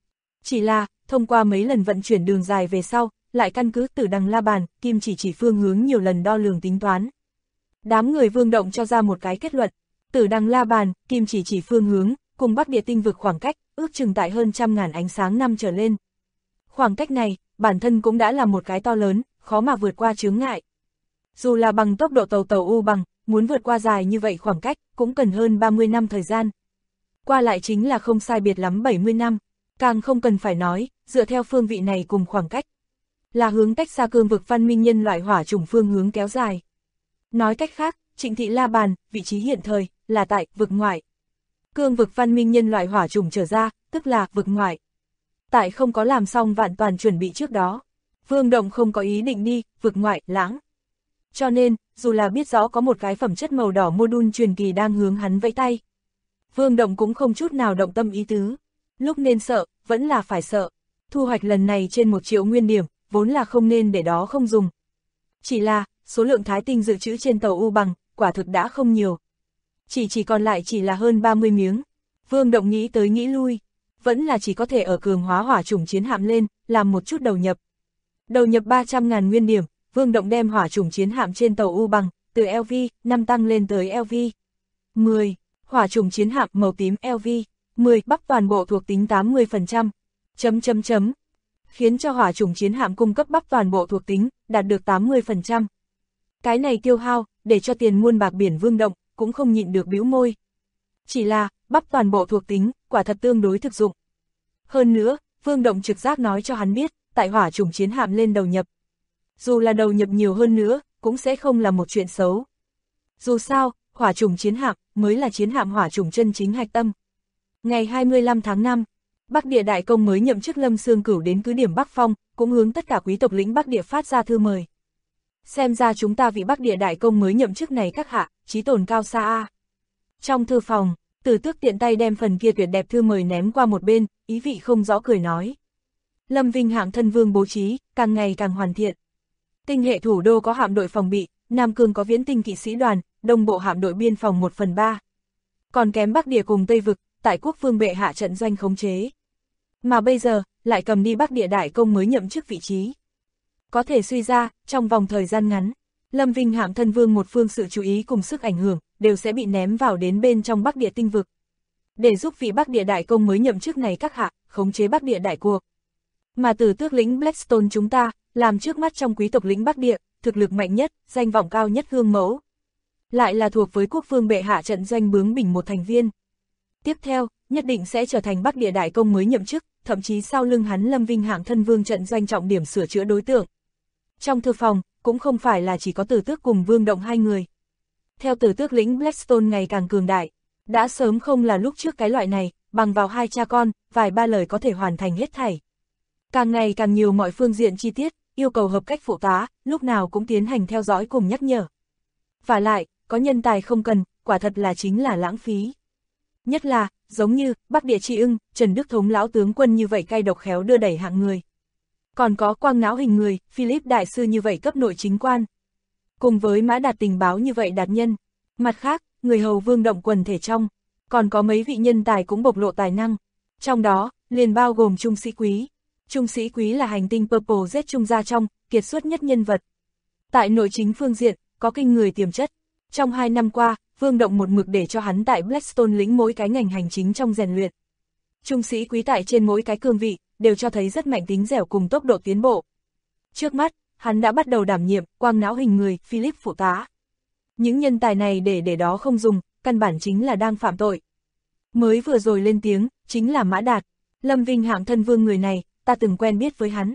Chỉ là, thông qua mấy lần vận chuyển đường dài về sau, lại căn cứ Tử Đằng La Bàn, Kim chỉ phương hướng nhiều lần đo lường tính toán. Đám người Vương Động cho ra một cái kết luận, Tử Đằng La Bàn, Kim chỉ phương hướng, cùng Bắc Địa tinh vực khoảng cách, ước chừng tại hơn 100.000 ánh sáng năm trở lên. Khoảng cách này, bản thân cũng đã là một cái to lớn, khó mà vượt qua chướng ngại. Dù là bằng tốc độ tàu U Bằng, muốn vượt qua dài như vậy khoảng cách, cũng cần hơn 30 năm thời gian. Qua lại chính là không sai biệt lắm 70 năm, càng không cần phải nói, dựa theo phương vị này cùng khoảng cách, là hướng cách xa cương vực văn minh nhân loại hỏa chủng phương hướng kéo dài. Nói cách khác, Trịnh Thị La Bàn, vị trí hiện thời, là tại vực ngoại. Cương vực văn minh nhân loại hỏa chủng trở ra, tức là vực ngoại. Tại không có làm xong vạn toàn chuẩn bị trước đó, Vương Động không có ý định đi vực ngoại lãng. Cho nên, dù là biết rõ có một cái phẩm chất màu đỏ module truyền kỳ đang hướng hắn vẫy tay, Vương Động cũng không chút nào động tâm ý tứ. Lúc nên sợ, vẫn là phải sợ. Thu hoạch lần này trên 1 triệu nguyên điểm, vốn là không nên để đó không dùng. Chỉ là, số lượng thái tinh dự trữ trên tàu U Bằng, quả thực đã không nhiều. Chỉ còn lại chỉ là hơn 30 miếng. Vương Động nghĩ tới nghĩ lui, vẫn là chỉ có thể ở cường hóa hỏa chủng chiến hạm lên, làm một chút đầu nhập. Đầu nhập 300.000 nguyên điểm, Vương Động đem hỏa chủng chiến hạm trên tàu U Bằng, từ LV, 5 tăng lên tới LV 10, hỏa chủng chiến hạm màu tím LV 10, bắp toàn bộ thuộc tính 80%. Khiến cho hỏa chủng chiến hạm cung cấp bắp toàn bộ thuộc tính, đạt được 80%. Cái này tiêu hao, để cho tiền muôn bạc biển Vương Động, cũng không nhịn được bĩu môi. Chỉ là, bắp toàn bộ thuộc tính, quả thật tương đối thực dụng. Hơn nữa, Vương Động trực giác nói cho hắn biết, tại hỏa chủng chiến hạm lên đầu nhập. Dù là đầu nhập nhiều hơn nữa, cũng sẽ không là một chuyện xấu. Dù sao, hỏa chủng chiến hạm mới là chiến hạm hỏa chủng chân chính hạch tâm. Ngày 25 tháng 5, Bắc Địa Đại Công mới nhậm chức Lâm Xương Cửu đến cứ điểm Bắc Phong, cũng hướng tất cả quý tộc lĩnh Bắc Địa phát ra thư mời. Xem ra chúng ta vị Bắc Địa Đại Công mới nhậm chức này các hạ, chí tồn cao xa a. Trong thư phòng, Tử Tước tiện tay đem phần kia tuyệt đẹp thư mời ném qua một bên, ý vị không rõ cười nói. Lâm Vinh Hạng thân vương bố trí, càng ngày càng hoàn thiện. Tinh hệ thủ đô có hạm đội phòng bị, Nam Cương có viễn tinh kỵ sĩ đoàn, Đông Bộ hạm đội biên phòng 1/3. Còn kém Bắc Địa cùng Tây Vực, tại quốc vương bệ hạ trận doanh khống chế. Mà bây giờ, lại cầm đi Bắc Địa Đại Công mới nhậm chức vị trí. Có thể suy ra, trong vòng thời gian ngắn, Lâm Vinh Hạng thân vương một phương sự chú ý cùng sức ảnh hưởng, đều sẽ bị ném vào đến bên trong Bắc Địa tinh vực. Để giúp vị Bắc Địa Đại Công mới nhậm chức này các hạ, khống chế Bắc Địa đại cuộc. Mà Tử Tước lĩnh Blackstone chúng ta, làm trước mắt trong quý tộc lĩnh Bắc Địa, thực lực mạnh nhất, danh vọng cao nhất gương mẫu. Lại là thuộc với quốc vương bệ hạ trận doanh bướng bỉnh một thành viên. Tiếp theo, nhất định sẽ trở thành Bắc Địa Đại Công mới nhậm chức, thậm chí sau lưng hắn Lâm Vinh Hạng thân vương trận doanh trọng điểm sửa chữa đối tượng. Trong thư phòng, cũng không phải là chỉ có Tử Tước cùng Vương Động hai người. Theo Tử Tước lĩnh Blackstone ngày càng cường đại, đã sớm không là lúc trước cái loại này, bằng vào hai cha con, vài ba lời có thể hoàn thành hết thảy. Càng ngày càng nhiều mọi phương diện chi tiết, yêu cầu hợp cách phụ tá, lúc nào cũng tiến hành theo dõi cùng nhắc nhở. Và lại, có nhân tài không cần, quả thật là chính là lãng phí. Nhất là, giống như, Bắc Địa Tri Ưng, Trần Đức Thống lão tướng quân như vậy cay độc khéo đưa đẩy hạng người. Còn có quang não hình người, Philip đại sư như vậy cấp nội chính quan. Cùng với Mã Đạt tình báo như vậy đạt nhân. Mặt khác, người hầu Vương Động quần thể trong, còn có mấy vị nhân tài cũng bộc lộ tài năng. Trong đó, liền bao gồm Trung Sĩ Quý. Trung Sĩ Quý là hành tinh Purple Z Trung gia trong, kiệt xuất nhất nhân vật. Tại nội chính phương diện, có kinh người tiềm chất. Trong 2 năm qua, Vương Động một mực để cho hắn tại Blackstone lĩnh mỗi cái ngành hành chính trong rèn luyện. Trung Sĩ Quý tại trên mỗi cái cương vị, đều cho thấy rất mạnh tính dẻo cùng tốc độ tiến bộ. Trước mắt, hắn đã bắt đầu đảm nhiệm quang não hình người, Philip phụ tá. Những nhân tài này để đó không dùng, căn bản chính là đang phạm tội. Mới vừa rồi lên tiếng, chính là Mã Đạt, Lâm Vinh hạng thân vương người này, ta từng quen biết với hắn.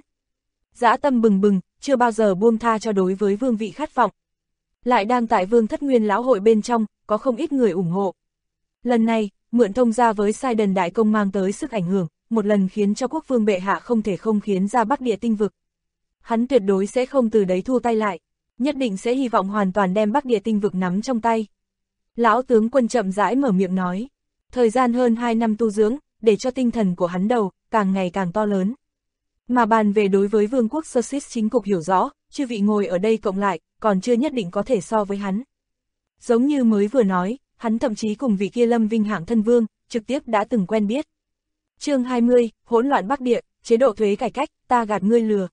Dã tâm bừng bừng, chưa bao giờ buông tha cho đối với vương vị khát vọng. Lại đang tại Vương Thất Nguyên lão hội bên trong, có không ít người ủng hộ. Lần này, mượn thông gia với Sai Đần đại công mang tới sức ảnh hưởng, một lần khiến cho quốc vương bệ hạ không thể không khiến ra Bắc Địa tinh vực. Hắn tuyệt đối sẽ không từ đấy thu tay lại, nhất định sẽ hy vọng hoàn toàn đem Bắc Địa tinh vực nắm trong tay. Lão tướng quân chậm rãi mở miệng nói, thời gian hơn 2 năm tu dưỡng, để cho tinh thần của hắn đầu, càng ngày càng to lớn. Mà bàn về đối với vương quốc Sussex chính cục hiểu rõ, chư vị ngồi ở đây cộng lại, còn chưa nhất định có thể so với hắn. Giống như mới vừa nói, hắn thậm chí cùng vị kia Lâm Vinh hạng thân vương, trực tiếp đã từng quen biết. Chương 20, hỗn loạn Bắc Địa, chế độ thuế cải cách, ta gạt ngươi lừa.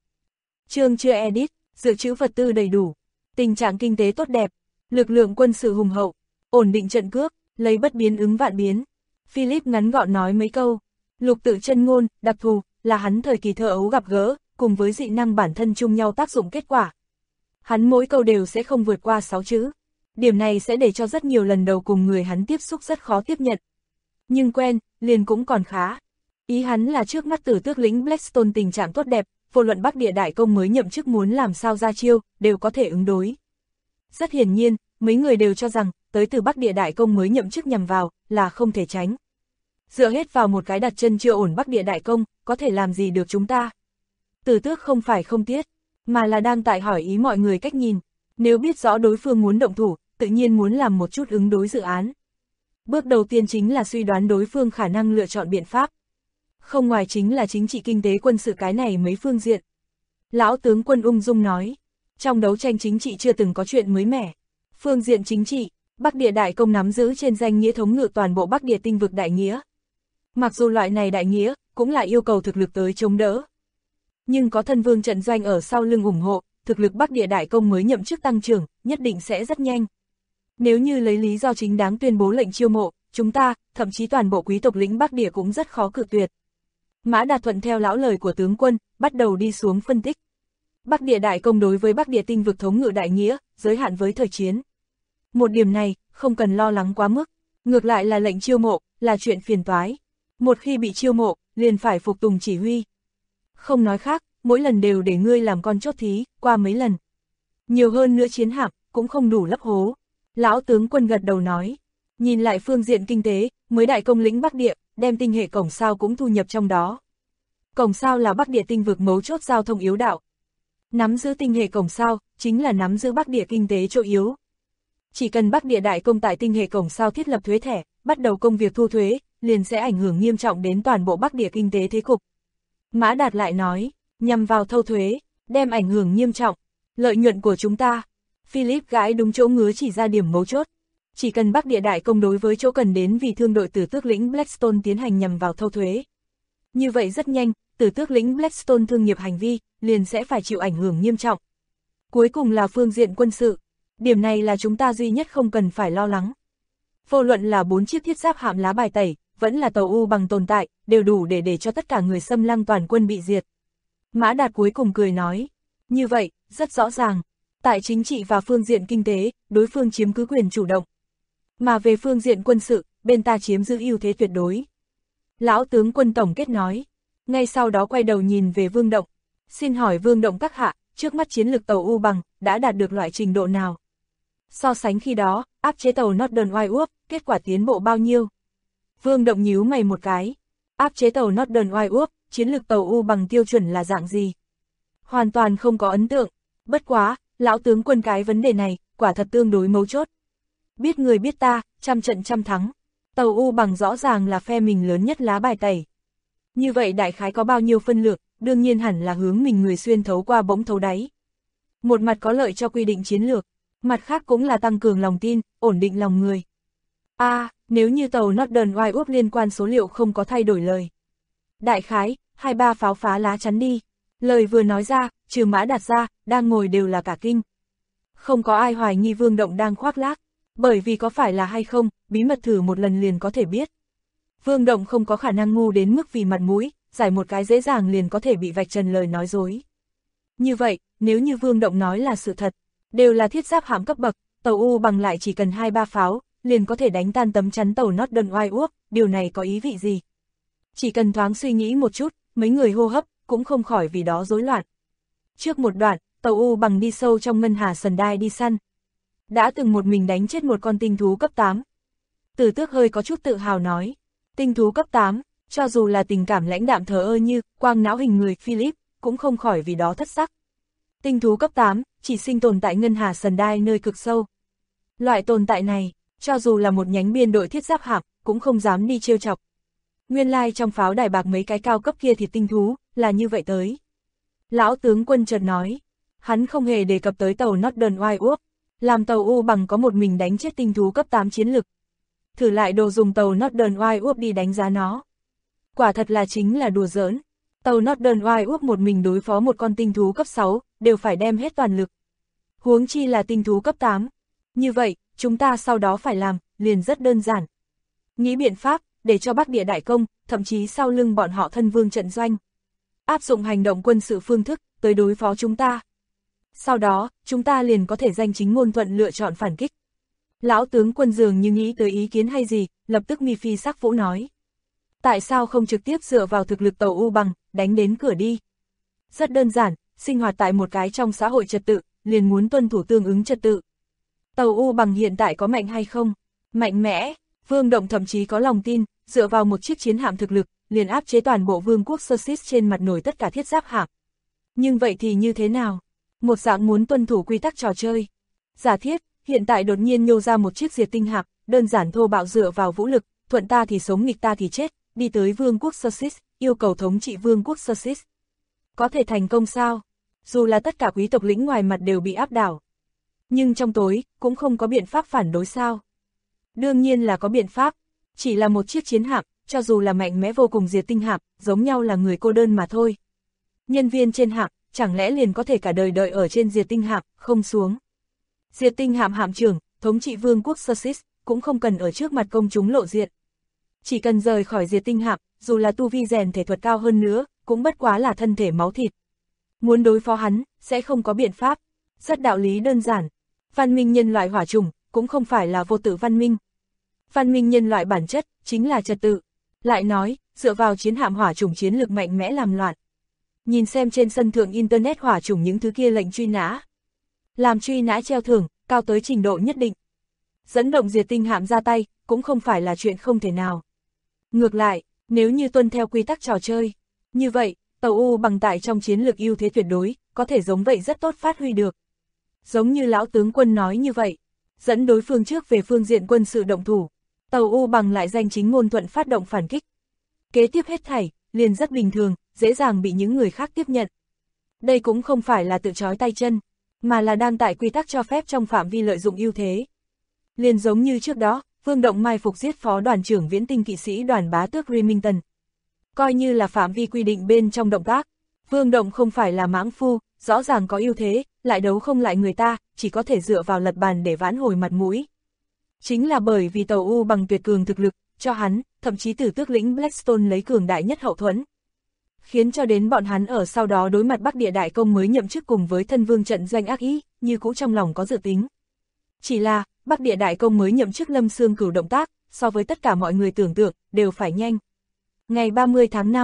Chương chưa edit, dự trữ vật tư đầy đủ, tình trạng kinh tế tốt đẹp, lực lượng quân sự hùng hậu, ổn định trận cước, lấy bất biến ứng vạn biến. Philip ngắn gọn nói mấy câu, lục tự chân ngôn, đặc thù, là hắn thời kỳ thơ ấu gặp gỡ, cùng với dị năng bản thân chung nhau tác dụng kết quả. Hắn mỗi câu đều sẽ không vượt qua 6 chữ. Điểm này sẽ để cho rất nhiều lần đầu cùng người hắn tiếp xúc rất khó tiếp nhận. Nhưng quen, liền cũng còn khá. Ý hắn là trước mắt Tử Tước lĩnh Blackstone tình trạng tốt đẹp, vô luận Bắc Địa đại công mới nhậm chức muốn làm sao ra chiêu, đều có thể ứng đối. Rất hiển nhiên, mấy người đều cho rằng, tới từ Bắc Địa đại công mới nhậm chức nhằm vào, là không thể tránh. Dựa hết vào một cái đặt chân chưa ổn Bắc Địa đại công, có thể làm gì được chúng ta? Tử Tước không phải không tiết, mà là đang tại hỏi ý mọi người cách nhìn. Nếu biết rõ đối phương muốn động thủ, tự nhiên muốn làm một chút ứng đối dự án. Bước đầu tiên chính là suy đoán đối phương khả năng lựa chọn biện pháp. Không ngoài chính là chính trị kinh tế quân sự cái này mấy phương diện. Lão tướng quân ung dung nói, trong đấu tranh chính trị chưa từng có chuyện mới mẻ. Phương diện chính trị, Bắc Địa đại công nắm giữ trên danh nghĩa thống ngự toàn bộ Bắc Địa tinh vực đại nghĩa. Mặc dù loại này đại nghĩa, cũng là yêu cầu thực lực tới chống đỡ. Nhưng có thân vương trận doanh ở sau lưng ủng hộ, thực lực Bắc Địa đại công mới nhậm chức tăng trưởng, nhất định sẽ rất nhanh. Nếu như lấy lý do chính đáng tuyên bố lệnh chiêu mộ, chúng ta, thậm chí toàn bộ quý tộc lĩnh Bắc Địa cũng rất khó cự tuyệt. Mã Đạt thuận theo lão lời của tướng quân, bắt đầu đi xuống phân tích. Bắc Địa đại công đối với Bắc Địa tinh vực thống ngự đại nghĩa, giới hạn với thời chiến. Một điểm này, không cần lo lắng quá mức, ngược lại là lệnh chiêu mộ, là chuyện phiền toái. Một khi bị chiêu mộ, liền phải phục tùng chỉ huy. Không nói khác, mỗi lần đều để ngươi làm con chốt thí, qua mấy lần. Nhiều hơn nữa chiến hạm, cũng không đủ lấp hố. Lão tướng quân gật đầu nói, nhìn lại phương diện kinh tế, mới đại công lĩnh Bắc Địa, đem tinh hệ cổng sao cũng thu nhập trong đó. Cổng sao là Bắc Địa tinh vực mấu chốt giao thông yếu đạo. Nắm giữ tinh hệ cổng sao, chính là nắm giữ Bắc Địa kinh tế chỗ yếu. Chỉ cần Bắc Địa đại công tại tinh hệ cổng sao thiết lập thuế thẻ, bắt đầu công việc thu thuế, liền sẽ ảnh hưởng nghiêm trọng đến toàn bộ Bắc Địa kinh tế thế cục. Mã Đạt lại nói, nhằm vào thâu thuế, đem ảnh hưởng nghiêm trọng, lợi nhuận của chúng ta. Philip gãi đúng chỗ ngứa chỉ ra điểm mấu chốt. Chỉ cần Bắc Địa đại công đối với chỗ cần đến vì thương đội Tử Tước lĩnh Blackstone tiến hành nhằm vào thâu thuế. Như vậy rất nhanh, Tử Tước lĩnh Blackstone thương nghiệp hành vi, liền sẽ phải chịu ảnh hưởng nghiêm trọng. Cuối cùng là phương diện quân sự. Điểm này là chúng ta duy nhất không cần phải lo lắng. Vô luận là 4 chiếc thiết giáp hạm lá bài tẩy, vẫn là tàu U bằng tồn tại, đều đủ để cho tất cả người xâm lăng toàn quân bị diệt. Mã Đạt cuối cùng cười nói, như vậy, rất rõ ràng, tại chính trị và phương diện kinh tế, đối phương chiếm cứ quyền chủ động. Mà về phương diện quân sự, bên ta chiếm giữ ưu thế tuyệt đối. Lão tướng quân tổng kết nói, ngay sau đó quay đầu nhìn về Vương Động, xin hỏi Vương Động các hạ, trước mắt chiến lực tàu U Bằng đã đạt được loại trình độ nào. So sánh khi đó, áp chế tàu Northern Whitewood, kết quả tiến bộ bao nhiêu? Vương Động nhíu mày một cái. Áp chế tàu Northern Whitewood, chiến lực tàu U Bằng tiêu chuẩn là dạng gì? Hoàn toàn không có ấn tượng. Bất quá, lão tướng quân cái vấn đề này, quả thật tương đối mấu chốt. Biết người biết ta, trăm trận trăm thắng. Tàu U Bằng rõ ràng là phe mình lớn nhất lá bài tẩy. Như vậy đại khái có bao nhiêu phân lược, đương nhiên hẳn là hướng mình người xuyên thấu qua bỗng thấu đáy. Một mặt có lợi cho quy định chiến lược, mặt khác cũng là tăng cường lòng tin, ổn định lòng người. Nếu như tàu Northern Whitewood liên quan số liệu không có thay đổi lời. Đại khái, 2-3 pháo phá lá chắn đi. Lời vừa nói ra, trừ Mã Đạt ra, đang ngồi đều là cả kinh. Không có ai hoài nghi Vương Động đang khoác lác, bởi vì có phải là hay không, bí mật thử một lần liền có thể biết. Vương Động không có khả năng ngu đến mức vì mặt mũi, giải một cái dễ dàng liền có thể bị vạch trần lời nói dối. Như vậy, nếu như Vương Động nói là sự thật, đều là thiết giáp hạm cấp bậc, tàu U Bằng lại chỉ cần 2-3 pháo, liền có thể đánh tan tấm chắn tàu Northern Whitewood, điều này có ý vị gì? Chỉ cần thoáng suy nghĩ một chút, mấy người hô hấp, cũng không khỏi vì đó rối loạn. Trước một đoạn, tàu U Bằng đi sâu trong ngân hà sần đai đi săn. Đã từng một mình đánh chết một con tinh thú cấp 8. Từ Tước hơi có chút tự hào nói, tinh thú cấp 8, cho dù là tình cảm lãnh đạm thờ ơ như quang não hình người Philip, cũng không khỏi vì đó thất sắc. Tinh thú cấp 8, chỉ sinh tồn tại ngân hà sần đai nơi cực sâu. Loại tồn tại này, cho dù là một nhánh biên đội thiết giáp hạm, cũng không dám đi trêu chọc. Nguyên lai trong pháo đài bạc mấy cái cao cấp kia thì tinh thú, là như vậy tới. Lão tướng quân chợt nói, hắn không hề đề cập tới tàu Northern Whitewood, làm tàu U Bằng có một mình đánh chết tinh thú cấp 8 chiến lực. Thử lại đồ dùng tàu Northern Whitewood đi đánh giá nó. Quả thật là chính là đùa giỡn. Tàu Northern Whitewood một mình đối phó một con tinh thú cấp 6, đều phải đem hết toàn lực. Huống chi là tinh thú cấp 8. Như vậy, chúng ta sau đó phải làm, liền rất đơn giản. Nghĩ biện pháp, để cho Bắc Địa Đại Công, thậm chí sau lưng bọn họ thân vương trận doanh. Áp dụng hành động quân sự phương thức, tới đối phó chúng ta. Sau đó, chúng ta liền có thể danh chính ngôn thuận lựa chọn phản kích. Lão tướng quân dường như nghĩ tới ý kiến hay gì, lập tức mi phi sắc vũ nói. Tại sao không trực tiếp dựa vào thực lực tàu U Bằng, đánh đến cửa đi? Rất đơn giản, sinh hoạt tại một cái trong xã hội trật tự, liền muốn tuân thủ tương ứng trật tự. Tàu U Bằng hiện tại có mạnh hay không? Mạnh mẽ, Vương Động thậm chí có lòng tin, dựa vào một chiếc chiến hạm thực lực, liền áp chế toàn bộ vương quốc Sussex trên mặt nổi tất cả thiết giáp hạm. Nhưng vậy thì như thế nào? Một dạng muốn tuân thủ quy tắc trò chơi. Giả thiết, hiện tại đột nhiên nhô ra một chiếc diệt tinh hạm, đơn giản thô bạo dựa vào vũ lực, thuận ta thì sống nghịch ta thì chết, đi tới vương quốc Sussex, yêu cầu thống trị vương quốc Sussex. Có thể thành công sao? Dù là tất cả quý tộc lĩnh ngoài mặt đều bị áp đảo. Nhưng trong tối, cũng không có biện pháp phản đối sao? Đương nhiên là có biện pháp. Chỉ là một chiếc chiến hạm, cho dù là mạnh mẽ vô cùng diệt tinh hạm, giống nhau là người cô đơn mà thôi. Nhân viên trên hạm, chẳng lẽ liền có thể cả đời đợi ở trên diệt tinh hạm, không xuống. Diệt tinh hạm hạm trưởng, thống trị vương quốc Sussex, cũng không cần ở trước mặt công chúng lộ diện. Chỉ cần rời khỏi diệt tinh hạm, dù là tu vi rèn thể thuật cao hơn nữa, cũng bất quá là thân thể máu thịt. Muốn đối phó hắn, sẽ không có biện pháp. Rất đạo lý đơn giản. Văn minh nhân loại hỏa chủng, cũng không phải là vô tự văn minh. Văn minh nhân loại bản chất, chính là trật tự. Lại nói, dựa vào chiến hạm hỏa chủng chiến lực mạnh mẽ làm loạn. Nhìn xem trên sân thượng Internet hỏa chủng những thứ kia lệnh truy nã. Làm truy nã treo thưởng, cao tới trình độ nhất định. Dẫn động diệt tinh hạm ra tay, cũng không phải là chuyện không thể nào. Ngược lại, nếu như tuân theo quy tắc trò chơi, như vậy, tàu U Bằng tại trong chiến lược ưu thế tuyệt đối, có thể giống vậy rất tốt phát huy được. Giống như lão tướng quân nói như vậy, dẫn đối phương trước về phương diện quân sự động thủ, tàu U Bằng lại danh chính ngôn thuận phát động phản kích. Kế tiếp hết thảy, liền rất bình thường, dễ dàng bị những người khác tiếp nhận. Đây cũng không phải là tự trói tay chân, mà là đang tại quy tắc cho phép trong phạm vi lợi dụng ưu thế. Liền giống như trước đó, Vương Động mai phục giết phó đoàn trưởng viễn tinh kỵ sĩ đoàn bá tước Remington. Coi như là phạm vi quy định bên trong động tác, Vương Động không phải là mãng phu, rõ ràng có ưu thế, lại đấu không lại người ta, chỉ có thể dựa vào lật bàn để vãn hồi mặt mũi. Chính là bởi vì tàu U Bằng tuyệt cường thực lực, cho hắn, thậm chí Tử Tước lĩnh Blackstone lấy cường đại nhất hậu thuẫn. Khiến cho đến bọn hắn ở sau đó đối mặt Bắc Địa Đại Công mới nhậm chức cùng với thân vương trận doanh ác ý, như cũ trong lòng có dự tính. Chỉ là, Bắc Địa Đại Công mới nhậm chức Lâm Xương Cửu động tác, so với tất cả mọi người tưởng tượng, đều phải nhanh. Ngày 30 tháng 5,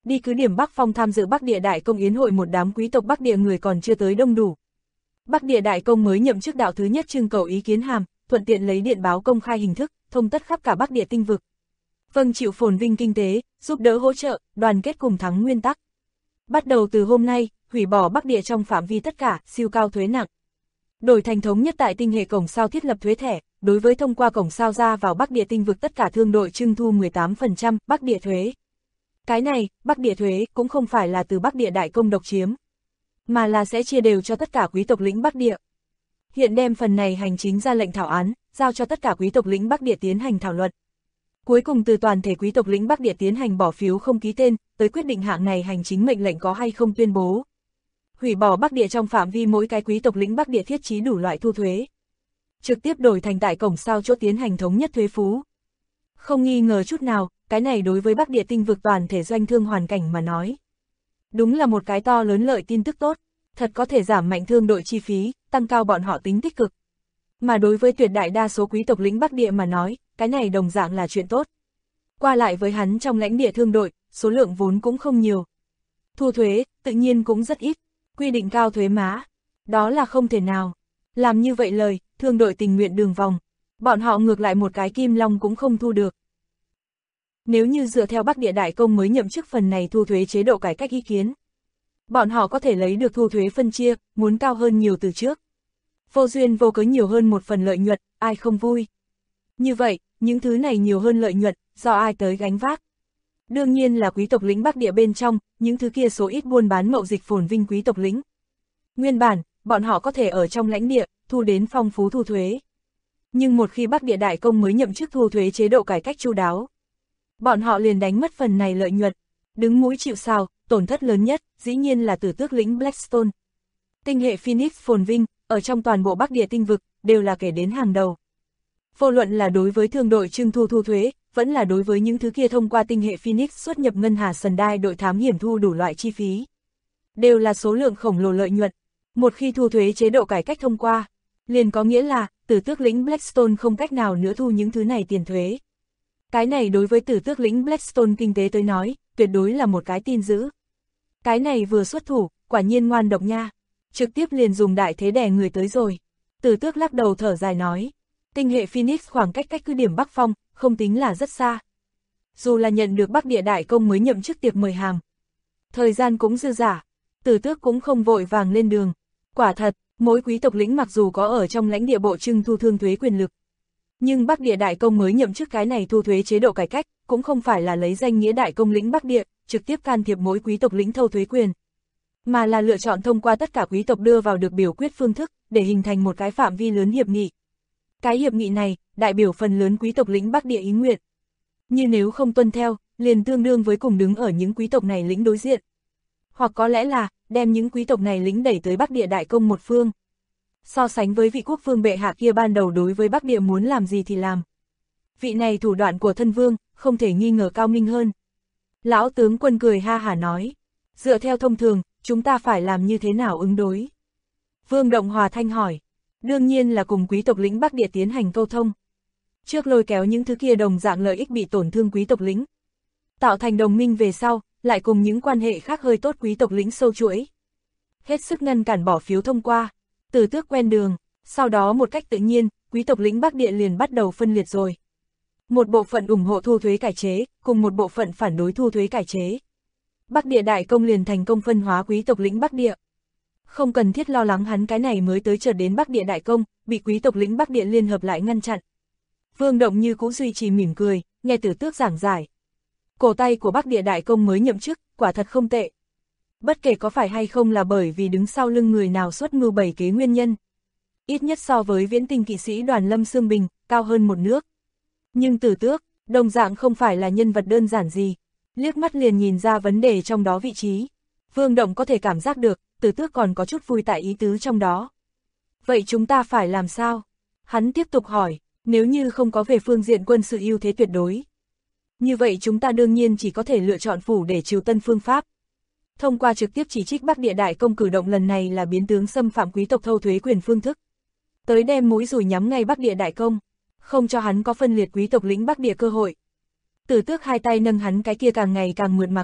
đi cứ điểm Bắc Phong tham dự Bắc Địa Đại Công yến hội một đám quý tộc Bắc Địa người còn chưa tới đông đủ. Bắc Địa Đại Công mới nhậm chức đạo thứ nhất trưng cầu ý kiến hàm, thuận tiện lấy điện báo công khai hình thức, thông tất khắp cả Bắc Địa tinh vực. Vâng chịu phồn vinh kinh tế, giúp đỡ hỗ trợ, đoàn kết cùng thắng nguyên tắc. Bắt đầu từ hôm nay, hủy bỏ Bắc Địa trong phạm vi tất cả, siêu cao thuế nặng. Đổi thành thống nhất tại tinh hệ cổng sao thiết lập thuế thẻ, đối với thông qua cổng sao ra vào Bắc Địa tinh vực tất cả thương đội trưng thu 18% Bắc Địa thuế. Cái này, Bắc Địa thuế cũng không phải là từ Bắc Địa Đại Công độc chiếm, mà là sẽ chia đều cho tất cả quý tộc lĩnh Bắc Địa. Hiện đem phần này hành chính ra lệnh thảo án, giao cho tất cả quý tộc lĩnh Bắc Địa tiến hành thảo luận. Cuối cùng từ toàn thể quý tộc lĩnh Bắc Địa tiến hành bỏ phiếu không ký tên, tới quyết định hạng này hành chính mệnh lệnh có hay không tuyên bố. Hủy bỏ Bắc Địa trong phạm vi mỗi cái quý tộc lĩnh Bắc Địa thiết trí đủ loại thu thuế. Trực tiếp đổi thành tại cổng sao chỗ tiến hành thống nhất thuế phú. Không nghi ngờ chút nào, cái này đối với Bắc Địa tinh vực toàn thể doanh thương hoàn cảnh mà nói. Đúng là một cái to lớn lợi tin tức tốt, thật có thể giảm mạnh thương đội chi phí, tăng cao bọn họ tính tích cực. Mà đối với tuyệt đại đa số quý tộc lĩnh Bắc Địa mà nói, cái này đồng dạng là chuyện tốt. Qua lại với hắn trong lãnh địa thương đội, số lượng vốn cũng không nhiều. Thu thuế, tự nhiên cũng rất ít, quy định cao thuế má. Đó là không thể nào. Làm như vậy lời, thương đội tình nguyện đường vòng. Bọn họ ngược lại một cái kim long cũng không thu được. Nếu như dựa theo Bắc Địa Đại Công mới nhậm chức phần này thu thuế chế độ cải cách ý kiến, bọn họ có thể lấy được thu thuế phân chia, muốn cao hơn nhiều từ trước. Vô duyên vô cớ nhiều hơn một phần lợi nhuận, ai không vui. Như vậy, những thứ này nhiều hơn lợi nhuận, do ai tới gánh vác? Đương nhiên là quý tộc lĩnh Bắc Địa bên trong, những thứ kia số ít buôn bán mậu dịch phồn vinh quý tộc lĩnh. Nguyên bản, bọn họ có thể ở trong lãnh địa, thu đến phong phú thu thuế. Nhưng một khi Bắc Địa Đại Công mới nhậm chức thu thuế chế độ cải cách chu đáo, bọn họ liền đánh mất phần này lợi nhuận, đứng mũi chịu sào, tổn thất lớn nhất, dĩ nhiên là Tử Tước lĩnh Blackstone. Tinh hệ Phoenix phồn vinh, ở trong toàn bộ Bắc Địa tinh vực, đều là kể đến hàng đầu. Vô luận là đối với thương đội trưng thu thuế, vẫn là đối với những thứ kia thông qua tinh hệ Phoenix xuất nhập ngân hà sần đai đội thám hiểm thu đủ loại chi phí. Đều là số lượng khổng lồ lợi nhuận. Một khi thu thuế chế độ cải cách thông qua, liền có nghĩa là, Tử Tước lĩnh Blackstone không cách nào nữa thu những thứ này tiền thuế. Cái này đối với Tử Tước lĩnh Blackstone kinh tế tới nói, tuyệt đối là một cái tin dữ. Cái này vừa xuất thủ, quả nhiên ngoan độc nha. Trực tiếp liền dùng đại thế đè người tới rồi. Tử Tước lắc đầu thở dài nói. Tinh hệ Phoenix khoảng cách cứ điểm Bắc Phong, không tính là rất xa. Dù là nhận được Bắc Địa Đại Công mới nhậm chức tiệc mời hàm. Thời gian cũng dư dả, Tử Tước cũng không vội vàng lên đường. Quả thật, mỗi quý tộc lĩnh mặc dù có ở trong lãnh địa bộ trưng thu thương thuế quyền lực. Nhưng Bắc Địa Đại Công mới nhậm chức cái này thu thuế chế độ cải cách, cũng không phải là lấy danh nghĩa Đại Công lĩnh Bắc Địa, trực tiếp can thiệp mỗi quý tộc lĩnh thâu thuế quyền. Mà là lựa chọn thông qua tất cả quý tộc đưa vào được biểu quyết phương thức, để hình thành một cái phạm vi lớn hiệp nghị. Cái hiệp nghị này, đại biểu phần lớn quý tộc lĩnh Bắc Địa ý nguyện. Như nếu không tuân theo, liền tương đương với cùng đứng ở những quý tộc này lĩnh đối diện. Hoặc có lẽ là, đem những quý tộc này lĩnh đẩy tới Bắc Địa Đại Công một phương. So sánh với vị quốc vương bệ hạ kia ban đầu đối với Bắc Địa muốn làm gì thì làm. Vị này thủ đoạn của thân vương, không thể nghi ngờ cao minh hơn. Lão tướng quân cười ha hả nói, dựa theo thông thường, chúng ta phải làm như thế nào ứng đối? Vương Động Hòa thanh hỏi, đương nhiên là cùng quý tộc lĩnh Bắc Địa tiến hành câu thông. Trước lôi kéo những thứ kia đồng dạng lợi ích bị tổn thương quý tộc lĩnh. Tạo thành đồng minh về sau, lại cùng những quan hệ khác hơi tốt quý tộc lĩnh sâu chuỗi. Hết sức ngăn cản bỏ phiếu thông qua, Tử Tước quen đường, sau đó một cách tự nhiên, quý tộc lĩnh Bắc Địa liền bắt đầu phân liệt rồi. Một bộ phận ủng hộ thu thuế cải chế, cùng một bộ phận phản đối thu thuế cải chế. Bắc Địa Đại Công liền thành công phân hóa quý tộc lĩnh Bắc Địa. Không cần thiết lo lắng hắn cái này mới tới chợt đến Bắc Địa Đại Công, bị quý tộc lĩnh Bắc Địa liên hợp lại ngăn chặn. Vương Động như cũng duy trì mỉm cười, nghe Tử Tước giảng giải. Cổ tay của Bắc Địa Đại Công mới nhậm chức, quả thật không tệ. Bất kể có phải hay không là bởi vì đứng sau lưng người nào xuất mưu bày kế nguyên nhân. Ít nhất so với Viễn Tinh kỵ sĩ đoàn Lâm Sương Bình, cao hơn một nước. Nhưng Tử Tước, đồng dạng không phải là nhân vật đơn giản gì. Liếc mắt liền nhìn ra vấn đề trong đó vị trí. Vương Động có thể cảm giác được, Tử Tước còn có chút vui tại ý tứ trong đó. Vậy chúng ta phải làm sao? Hắn tiếp tục hỏi, nếu như không có về phương diện quân sự ưu thế tuyệt đối. Như vậy chúng ta đương nhiên chỉ có thể lựa chọn phủ để trừ tân phương pháp. Thông qua trực tiếp chỉ trích Bắc Địa Đại Công cử động lần này là biến tướng xâm phạm quý tộc thâu thuế quyền phương thức. Tới đem mũi dùi nhắm ngay Bắc Địa Đại Công, không cho hắn có phân liệt quý tộc lĩnh Bắc Địa cơ hội. Tử Tước hai tay nâng hắn cái kia càng ngày càng mượt mà cằm,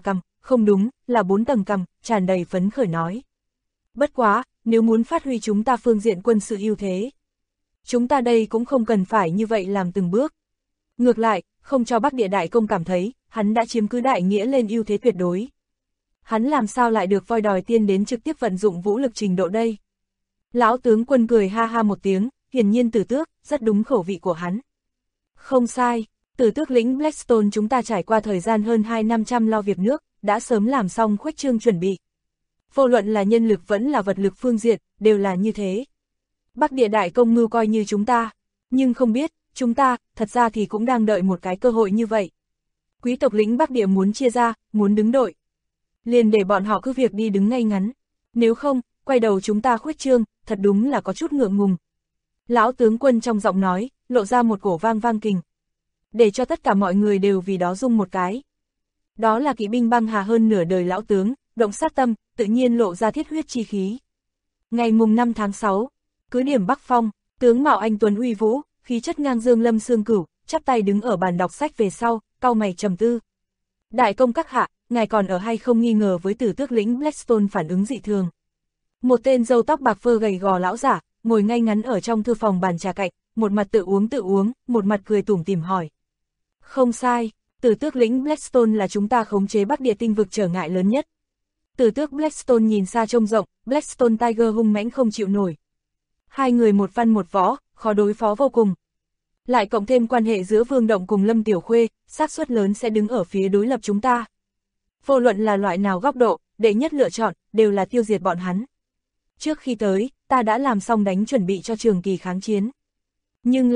không đúng, là 4 tầng cằm, tràn đầy phấn khởi nói. Bất quá, nếu muốn phát huy chúng ta phương diện quân sự ưu thế, chúng ta đây cũng không cần phải như vậy làm từng bước. Ngược lại, không cho Bắc Địa Đại Công cảm thấy, hắn đã chiếm cứ đại nghĩa lên ưu thế tuyệt đối. Hắn làm sao lại được voi đòi tiên đến trực tiếp vận dụng vũ lực trình độ đây? Lão tướng quân cười ha ha một tiếng, hiển nhiên Tử Tước, rất đúng khẩu vị của hắn. Không sai, Tử Tước lĩnh Blackstone chúng ta trải qua thời gian hơn 2 năm chăm lo việc nước, đã sớm làm xong khuếch trương chuẩn bị. Vô luận là nhân lực vẫn là vật lực phương diện, đều là như thế. Bắc Địa Đại Công mưu coi như chúng ta, nhưng không biết, chúng ta, thật ra thì cũng đang đợi một cái cơ hội như vậy. Quý tộc lĩnh Bắc Địa muốn chia ra, muốn đứng đội. Liền để bọn họ cứ việc đi đứng ngay ngắn. Nếu không, quay đầu chúng ta khuếch trương, thật đúng là có chút ngượng ngùng. Lão tướng quân trong giọng nói, lộ ra một cổ vang vang kình. Để cho tất cả mọi người đều vì đó rung một cái. Đó là kỵ binh băng hà hơn nửa đời lão tướng, động sát tâm, tự nhiên lộ ra thiết huyết chi khí. Ngày mùng 5 tháng 6, cứ điểm Bắc Phong, tướng mạo anh tuấn uy vũ, khí chất ngang dương Lâm Xương Cửu, chắp tay đứng ở bàn đọc sách về sau, cau mày trầm tư. Đại công các hạ, ngài còn ở hay không nghi ngờ với Tử Tước lĩnh Blackstone phản ứng dị thường? Một tên râu tóc bạc phơ gầy gò lão giả, ngồi ngay ngắn ở trong thư phòng bàn trà cạnh, một mặt tự uống, một mặt cười tủm tỉm hỏi. Không sai, Tử Tước lĩnh Blackstone là chúng ta khống chế Bắc Địa tinh vực trở ngại lớn nhất. Tử Tước Blackstone nhìn xa trông rộng, Blackstone Tiger hung mãnh không chịu nổi. Hai người một văn một võ, khó đối phó vô cùng. Lại cộng thêm quan hệ giữa Vương Động cùng Lâm Tiểu Khuê, xác suất lớn sẽ đứng ở phía đối lập chúng ta. Vô luận là loại nào góc độ, đệ nhất lựa chọn, đều là tiêu diệt bọn hắn. Trước khi tới, ta đã làm xong đánh chuẩn bị cho trường kỳ kháng chiến. Nhưng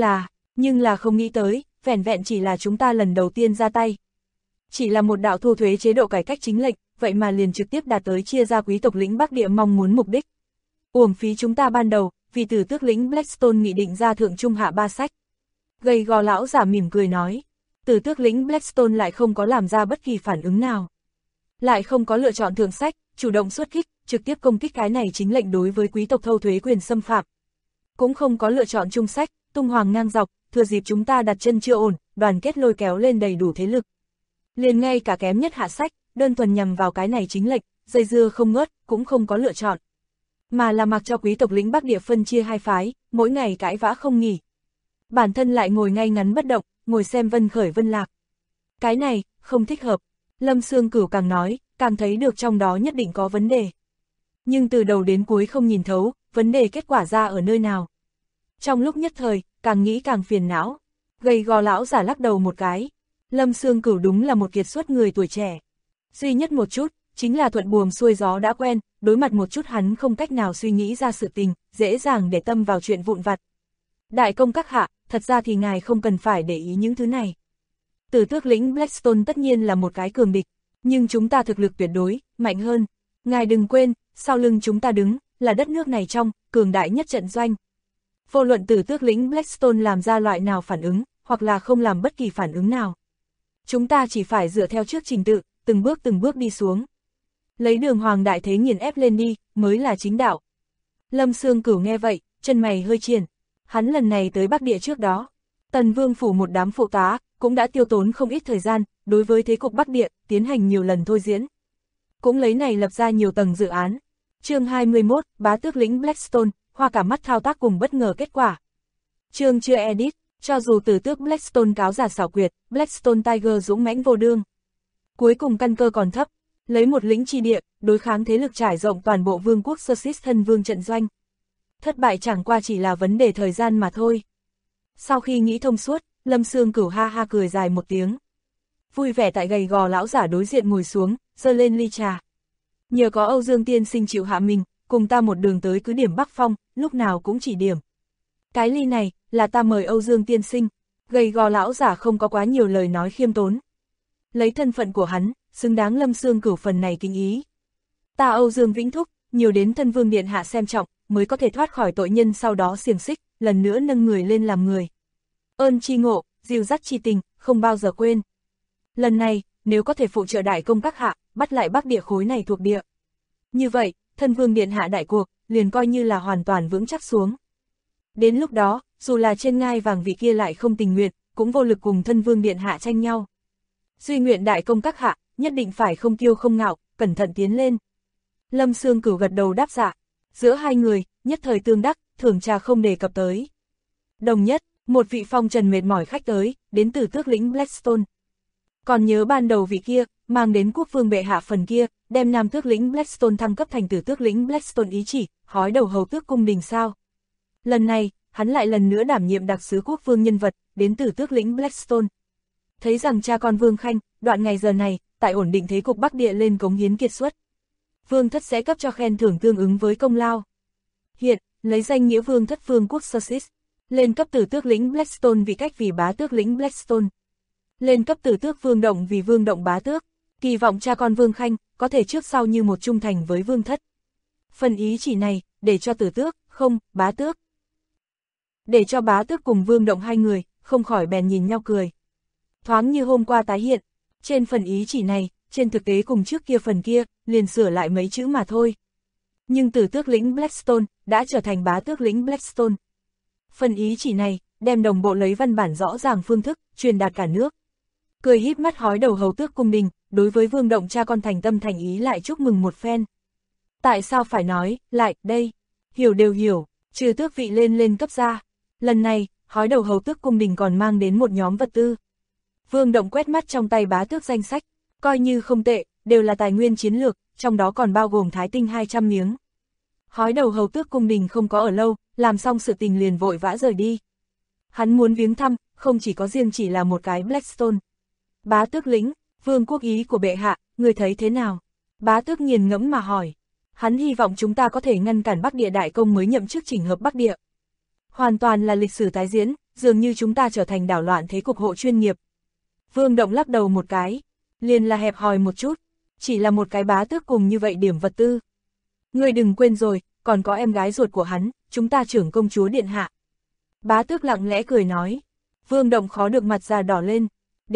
là không nghĩ tới, vẻn vẹn chỉ là chúng ta lần đầu tiên ra tay. Chỉ là một đạo thu thuế chế độ cải cách chính lệnh, vậy mà liền trực tiếp đạt tới chia ra quý tộc lĩnh Bắc Địa mong muốn mục đích. Uổng phí chúng ta ban đầu, vì Tử Tước lĩnh Blackstone nghị định ra thượng trung hạ 3 sách. Gầy gò lão giả mỉm cười nói, Tử Tước lĩnh Blackstone lại không có làm ra bất kỳ phản ứng nào. Lại không có lựa chọn thượng sách, chủ động xuất kích, trực tiếp công kích cái này chính lệnh đối với quý tộc thâu thuế quyền xâm phạm. Cũng không có lựa chọn trung sách, tung hoàng ngang dọc, thừa dịp chúng ta đặt chân chưa ổn, đoàn kết lôi kéo lên đầy đủ thế lực. Liền ngay cả kém nhất hạ sách, đơn thuần nhằm vào cái này chính lệnh, dây dưa không ngớt, cũng không có lựa chọn. Mà là mặc cho quý tộc lĩnh Bắc Địa phân chia hai phái, mỗi ngày cãi vã không nghỉ. Bản thân lại ngồi ngay ngắn bất động, ngồi xem vân khởi vân lạc. Cái này, không thích hợp. Lâm Xương Cửu càng nói, càng thấy được trong đó nhất định có vấn đề. Nhưng từ đầu đến cuối không nhìn thấu, vấn đề kết quả ra ở nơi nào. Trong lúc nhất thời, càng nghĩ càng phiền não. Gầy gò lão giả lắc đầu một cái. Lâm Xương Cửu đúng là một kiệt xuất người tuổi trẻ. Duy nhất một chút, chính là thuận buồm xuôi gió đã quen, đối mặt một chút hắn không cách nào suy nghĩ ra sự tình, dễ dàng để tâm vào chuyện vụn vặt. Đại công các hạ, thật ra thì ngài không cần phải để ý những thứ này. Tử Tước lĩnh Blackstone tất nhiên là một cái cường địch, nhưng chúng ta thực lực tuyệt đối, mạnh hơn. Ngài đừng quên, sau lưng chúng ta đứng, là đất nước này trong, cường đại nhất trận doanh. Vô luận Tử Tước lĩnh Blackstone làm ra loại nào phản ứng, hoặc là không làm bất kỳ phản ứng nào. Chúng ta chỉ phải dựa theo trước trình tự, từng bước đi xuống. Lấy đường hoàng đại thế nghiền ép lên đi, mới là chính đạo. Lâm Xương Cửu nghe vậy, chân mày hơi triển. Hắn lần này tới Bắc Địa trước đó, Tần Vương phủ một đám phụ tá, cũng đã tiêu tốn không ít thời gian, đối với thế cục Bắc Địa, tiến hành nhiều lần thôi diễn. Cũng lấy này lập ra nhiều tầng dự án. Chương 21, bá tước lĩnh Blackstone, hoa cả mắt thao tác cùng bất ngờ kết quả. Chương chưa edit, cho dù Tử Tước Blackstone cáo giả xảo quyệt, Blackstone Tiger dũng mãnh vô đương. Cuối cùng căn cơ còn thấp, lấy một lĩnh chi địa, đối kháng thế lực trải rộng toàn bộ vương quốc Sussex thân vương trận doanh. Thất bại chẳng qua chỉ là vấn đề thời gian mà thôi. Sau khi nghĩ thông suốt, Lâm Xương Cửu ha ha cười dài một tiếng. Vui vẻ tại gầy gò lão giả đối diện ngồi xuống, giơ lên ly trà. Nhờ có Âu Dương tiên sinh chịu hạ mình, cùng ta một đường tới cứ điểm Bắc Phong, lúc nào cũng chỉ điểm. Cái ly này, là ta mời Âu Dương tiên sinh. Gầy gò lão giả không có quá nhiều lời nói khiêm tốn. Lấy thân phận của hắn, xứng đáng Lâm Xương Cửu phần này kính ý. Ta Âu Dương Vĩnh Thúc, nhiều đến thân vương điện hạ xem trọng, mới có thể thoát khỏi tội nhân sau đó xiềng xích, lần nữa nâng người lên làm người. Ơn chi ngộ, dìu dắt chi tình, không bao giờ quên. Lần này, nếu có thể phụ trợ đại công các hạ, bắt lại Bắc Địa khối này thuộc địa. Như vậy, thân vương điện hạ đại cuộc, liền coi như là hoàn toàn vững chắc xuống. Đến lúc đó, dù là trên ngai vàng vị kia lại không tình nguyện, cũng vô lực cùng thân vương điện hạ tranh nhau. Duy nguyện đại công các hạ, nhất định phải không kiêu không ngạo, cẩn thận tiến lên. Lâm Sương Cửu gật đầu đáp dạ. Giữa hai người, nhất thời tương đắc, thưởng trà không đề cập tới. Đồng nhất, một vị phong trần mệt mỏi khách tới, đến từ tước lĩnh Blackstone. Còn nhớ ban đầu vị kia, mang đến quốc vương bệ hạ phần kia, đem nam tước lĩnh Blackstone thăng cấp thành tử tước lĩnh Blackstone ý chỉ, hói đầu hầu tước cung đình sao. Lần này, hắn lại lần nữa đảm nhiệm đặc sứ quốc vương nhân vật, đến từ tước lĩnh Blackstone. Thấy rằng cha con Vương Khanh, đoạn ngày giờ này, tại ổn định thế cục Bắc Địa lên cống hiến kiệt xuất. Vương thất sẽ cấp cho khen thưởng tương ứng với công lao. Hiện, lấy danh nghĩa vương thất vương quốc Sussex, lên cấp tử tước lĩnh Blackstone vì cách vì bá tước lĩnh Blackstone. Lên cấp tử tước vương động vì vương động bá tước, kỳ vọng cha con Vương Khanh, có thể trước sau như một trung thành với vương thất. Phần ý chỉ này, để cho tử tước, không, bá tước. Để cho bá tước cùng vương động hai người, không khỏi bèn nhìn nhau cười. Thoáng như hôm qua tái hiện, trên phần ý chỉ này, trên thực tế cùng trước kia phần kia, liền sửa lại mấy chữ mà thôi. Nhưng tử tước lĩnh Blackstone, đã trở thành bá tước lĩnh Blackstone. Phần ý chỉ này, đem đồng bộ lấy văn bản rõ ràng phương thức, truyền đạt cả nước. Cười híp mắt hói đầu hầu tước cung đình, đối với vương động cha con thành tâm thành ý lại chúc mừng một phen. Tại sao phải nói, lại, đây, hiểu đều hiểu, trừ tước vị lên cấp ra. Lần này, hói đầu hầu tước cung đình còn mang đến một nhóm vật tư. Vương động quét mắt trong tay bá tước danh sách, coi như không tệ, đều là tài nguyên chiến lược, trong đó còn bao gồm thái tinh 200 miếng. Hói đầu hầu tước cung đình không có ở lâu, làm xong sự tình liền vội vã rời đi. Hắn muốn viếng thăm, không chỉ có riêng chỉ là một cái Blackstone. Bá tước lĩnh, vương quốc ý của bệ hạ, người thấy thế nào? Bá tước nghiền ngẫm mà hỏi. Hắn hy vọng chúng ta có thể ngăn cản Bắc Địa đại công mới nhậm chức chỉnh hợp Bắc Địa. Hoàn toàn là lịch sử tái diễn, dường như chúng ta trở thành đảo loạn thế cục hộ chuyên nghiệp. Vương động lắc đầu một cái, liền là hẹp hòi một chút, chỉ là một cái bá tước cùng như vậy điểm vật tư. Ngươi đừng quên rồi, còn có em gái ruột của hắn, chúng ta trưởng công chúa điện hạ. Bá tước lặng lẽ cười nói. Vương động khó được mặt già đỏ lên.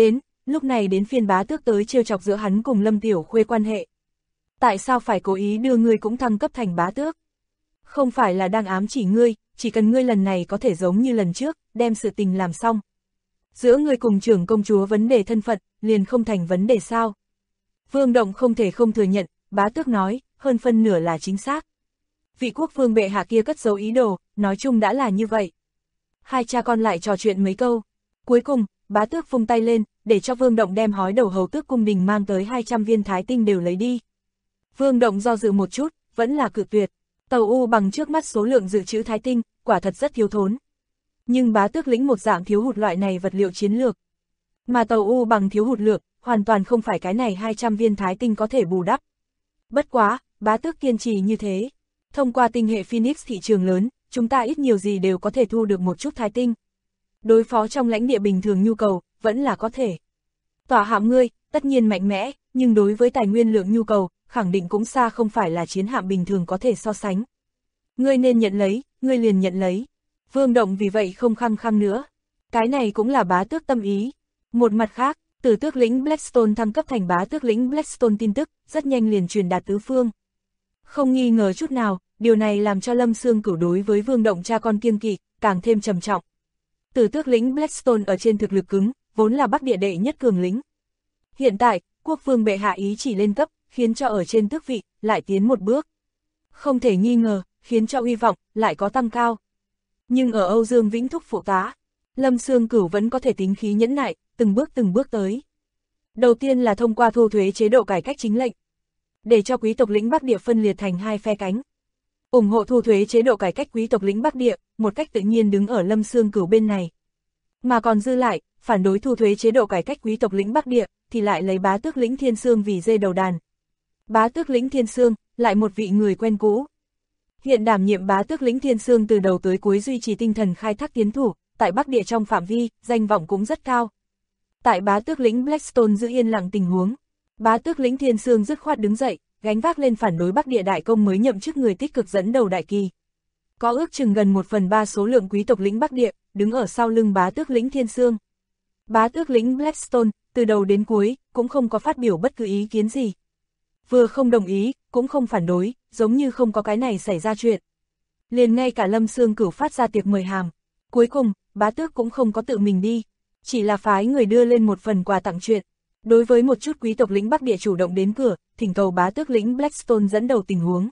Lúc này đến phiên bá tước tới trêu chọc giữa hắn cùng Lâm Tiểu Khuê quan hệ. Tại sao phải cố ý đưa ngươi cũng thăng cấp thành bá tước? Không phải là đang ám chỉ ngươi, chỉ cần ngươi lần này có thể giống như lần trước, đem sự tình làm xong. Giữa ngươi cùng trưởng công chúa vấn đề thân phận, liền không thành vấn đề sao? Vương động không thể không thừa nhận, bá tước nói, hơn phân nửa là chính xác. Vị quốc vương bệ hạ kia cất giấu ý đồ, nói chung đã là như vậy. Hai cha con lại trò chuyện mấy câu. Cuối cùng, bá tước vung tay lên, để cho vương động đem hói đầu hầu tước cung đình mang tới 200 viên thái tinh đều lấy đi. Vương động do dự một chút, vẫn là cự tuyệt. Tàu U bằng trước mắt số lượng dự trữ thái tinh, quả thật rất thiếu thốn. Nhưng bá tước lĩnh một dạng thiếu hụt loại này vật liệu chiến lược. Mà tàu U bằng thiếu hụt lượng, hoàn toàn không phải cái này 200 viên thái tinh có thể bù đắp. Bất quá, bá tước kiên trì như thế. Thông qua tinh hệ Phoenix thị trường lớn, chúng ta ít nhiều gì đều có thể thu được một chút thái tinh. Đối phó trong lãnh địa bình thường nhu cầu, vẫn là có thể. Tỏa hạm ngươi, tất nhiên mạnh mẽ, nhưng đối với tài nguyên lượng nhu cầu, khẳng định cũng xa không phải là chiến hạm bình thường có thể so sánh. Ngươi nên nhận lấy, ngươi liền nhận lấy. Vương động vì vậy không khăng khăng nữa. Cái này cũng là bá tước tâm ý. Một mặt khác, từ tước lĩnh Blackstone thăng cấp thành bá tước lĩnh Blackstone tin tức, rất nhanh liền truyền đạt tứ phương. Không nghi ngờ chút nào, điều này làm cho Lâm Sương Cửu đối với vương động cha con kiêng kỵ, càng thêm trầm trọng. Từ tước lĩnh Blackstone ở trên thực lực cứng, vốn là Bắc Địa đệ nhất cường lĩnh. Hiện tại, quốc vương bệ hạ ý chỉ lên cấp, khiến cho ở trên tước vị, lại tiến một bước. Không thể nghi ngờ, khiến cho uy vọng, lại có tăng cao. Nhưng ở Âu Dương Vĩnh Thúc phụ tá, Lâm Sương Cửu vẫn có thể tính khí nhẫn nại, từng bước tới. Đầu tiên là thông qua thu thuế chế độ cải cách chính lệnh, để cho quý tộc lĩnh Bắc Địa phân liệt thành hai phe cánh. Ủng hộ thu thuế chế độ cải cách quý tộc lĩnh Bắc Địa, một cách tự nhiên đứng ở Lâm Sương Cửu bên này. Mà còn dư lại, phản đối thu thuế chế độ cải cách quý tộc lĩnh Bắc Địa, thì lại lấy bá tước lĩnh Thiên Sương vì dê đầu đàn. Bá tước lĩnh Thiên Sương, lại một vị người quen cũ. Hiện đảm nhiệm bá tước lĩnh Thiên Sương từ đầu tới cuối duy trì tinh thần khai thác tiến thủ, tại Bắc Địa trong phạm vi, danh vọng cũng rất cao. Tại bá tước lĩnh Blackstone giữ yên lặng tình huống, bá tước lĩnh Thiên Sương dứt khoát đứng dậy, gánh vác lên phản đối Bắc Địa đại công mới nhậm chức người tích cực dẫn đầu đại kỳ. Có ước chừng gần 1/3 số lượng quý tộc lĩnh Bắc Địa, đứng ở sau lưng bá tước lĩnh Thiên Sương. Bá tước lĩnh Blackstone, từ đầu đến cuối, cũng không có phát biểu bất cứ ý kiến gì. Vừa không đồng ý, cũng không phản đối, giống như không có cái này xảy ra chuyện. Liền ngay cả Lâm Sương Cửu phát ra tiệc mời hàm. Cuối cùng, bá tước cũng không có tự mình đi, chỉ là phái người đưa lên một phần quà tặng chuyện. Đối với một chút quý tộc lĩnh Bắc Địa chủ động đến cửa, thỉnh cầu bá tước lĩnh Blackstone dẫn đầu tình huống.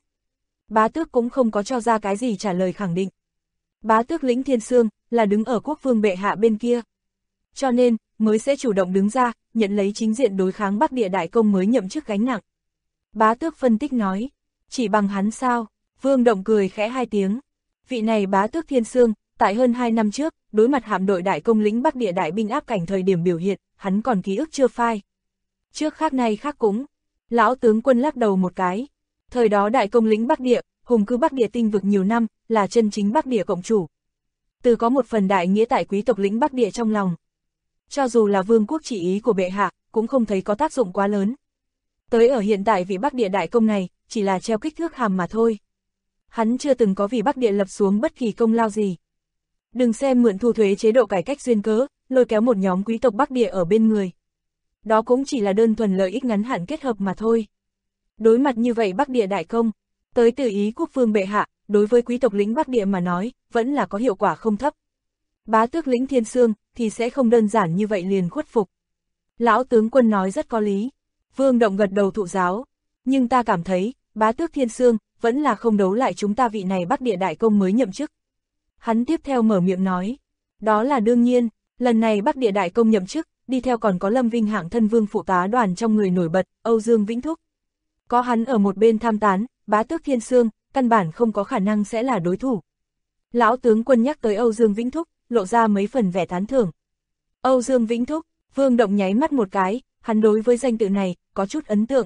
Bá tước cũng không có cho ra cái gì trả lời khẳng định. Bá tước lĩnh Thiên Sương là đứng ở quốc vương bệ hạ bên kia. Cho nên, mới sẽ chủ động đứng ra, nhận lấy chính diện đối kháng Bắc Địa đại công mới nhậm chức gánh nặng. Bá tước phân tích nói, chỉ bằng hắn sao? Vương Động cười khẽ hai tiếng. Vị này bá tước Thiên Sương, tại hơn 2 năm trước, đối mặt hạm đội đại công lĩnh Bắc Địa đại binh áp cảnh thời điểm biểu hiện, hắn còn ký ức chưa phai. Trước khác nay khác cũng, lão tướng quân lắc đầu một cái. Thời đó đại công lĩnh Bắc Địa, hùng cư Bắc Địa tinh vực nhiều năm, là chân chính Bắc Địa cộng chủ. Từ có một phần đại nghĩa tại quý tộc lĩnh Bắc Địa trong lòng. Cho dù là vương quốc chỉ ý của bệ hạ, cũng không thấy có tác dụng quá lớn. Tới ở hiện tại vị Bắc Địa đại công này, chỉ là treo kích thước hàm mà thôi. Hắn chưa từng có vì Bắc Địa lập xuống bất kỳ công lao gì. Đừng xem mượn thu thuế chế độ cải cách duyên cớ, lôi kéo một nhóm quý tộc Bắc Địa ở bên người. Đó cũng chỉ là đơn thuần lợi ích ngắn hạn kết hợp mà thôi. Đối mặt như vậy Bắc Địa đại công, tới từ ý quốc vương bệ hạ, đối với quý tộc lĩnh Bắc Địa mà nói, vẫn là có hiệu quả không thấp. Bá tước lĩnh Thiên Sương, thì sẽ không đơn giản như vậy liền khuất phục. Lão tướng quân nói rất có lý. Vương Động gật đầu thụ giáo. Nhưng ta cảm thấy, bá tước Thiên Sương, vẫn là không đấu lại chúng ta vị này Bắc Địa đại công mới nhậm chức. Hắn tiếp theo mở miệng nói. Đó là đương nhiên, lần này Bắc Địa đại công nhậm chức, đi theo còn có Lâm Vinh hạng thân vương phụ tá đoàn trong người nổi bật, Âu Dương Vĩnh Thúc. Có hắn ở một bên tham tán, bá tước Thiên Sương, căn bản không có khả năng sẽ là đối thủ. Lão tướng quân nhắc tới Âu Dương Vĩnh Thúc, lộ ra mấy phần vẻ tán thưởng. Âu Dương Vĩnh Thúc, Vương Động nháy mắt một cái, hắn đối với danh tự này, có chút ấn tượng.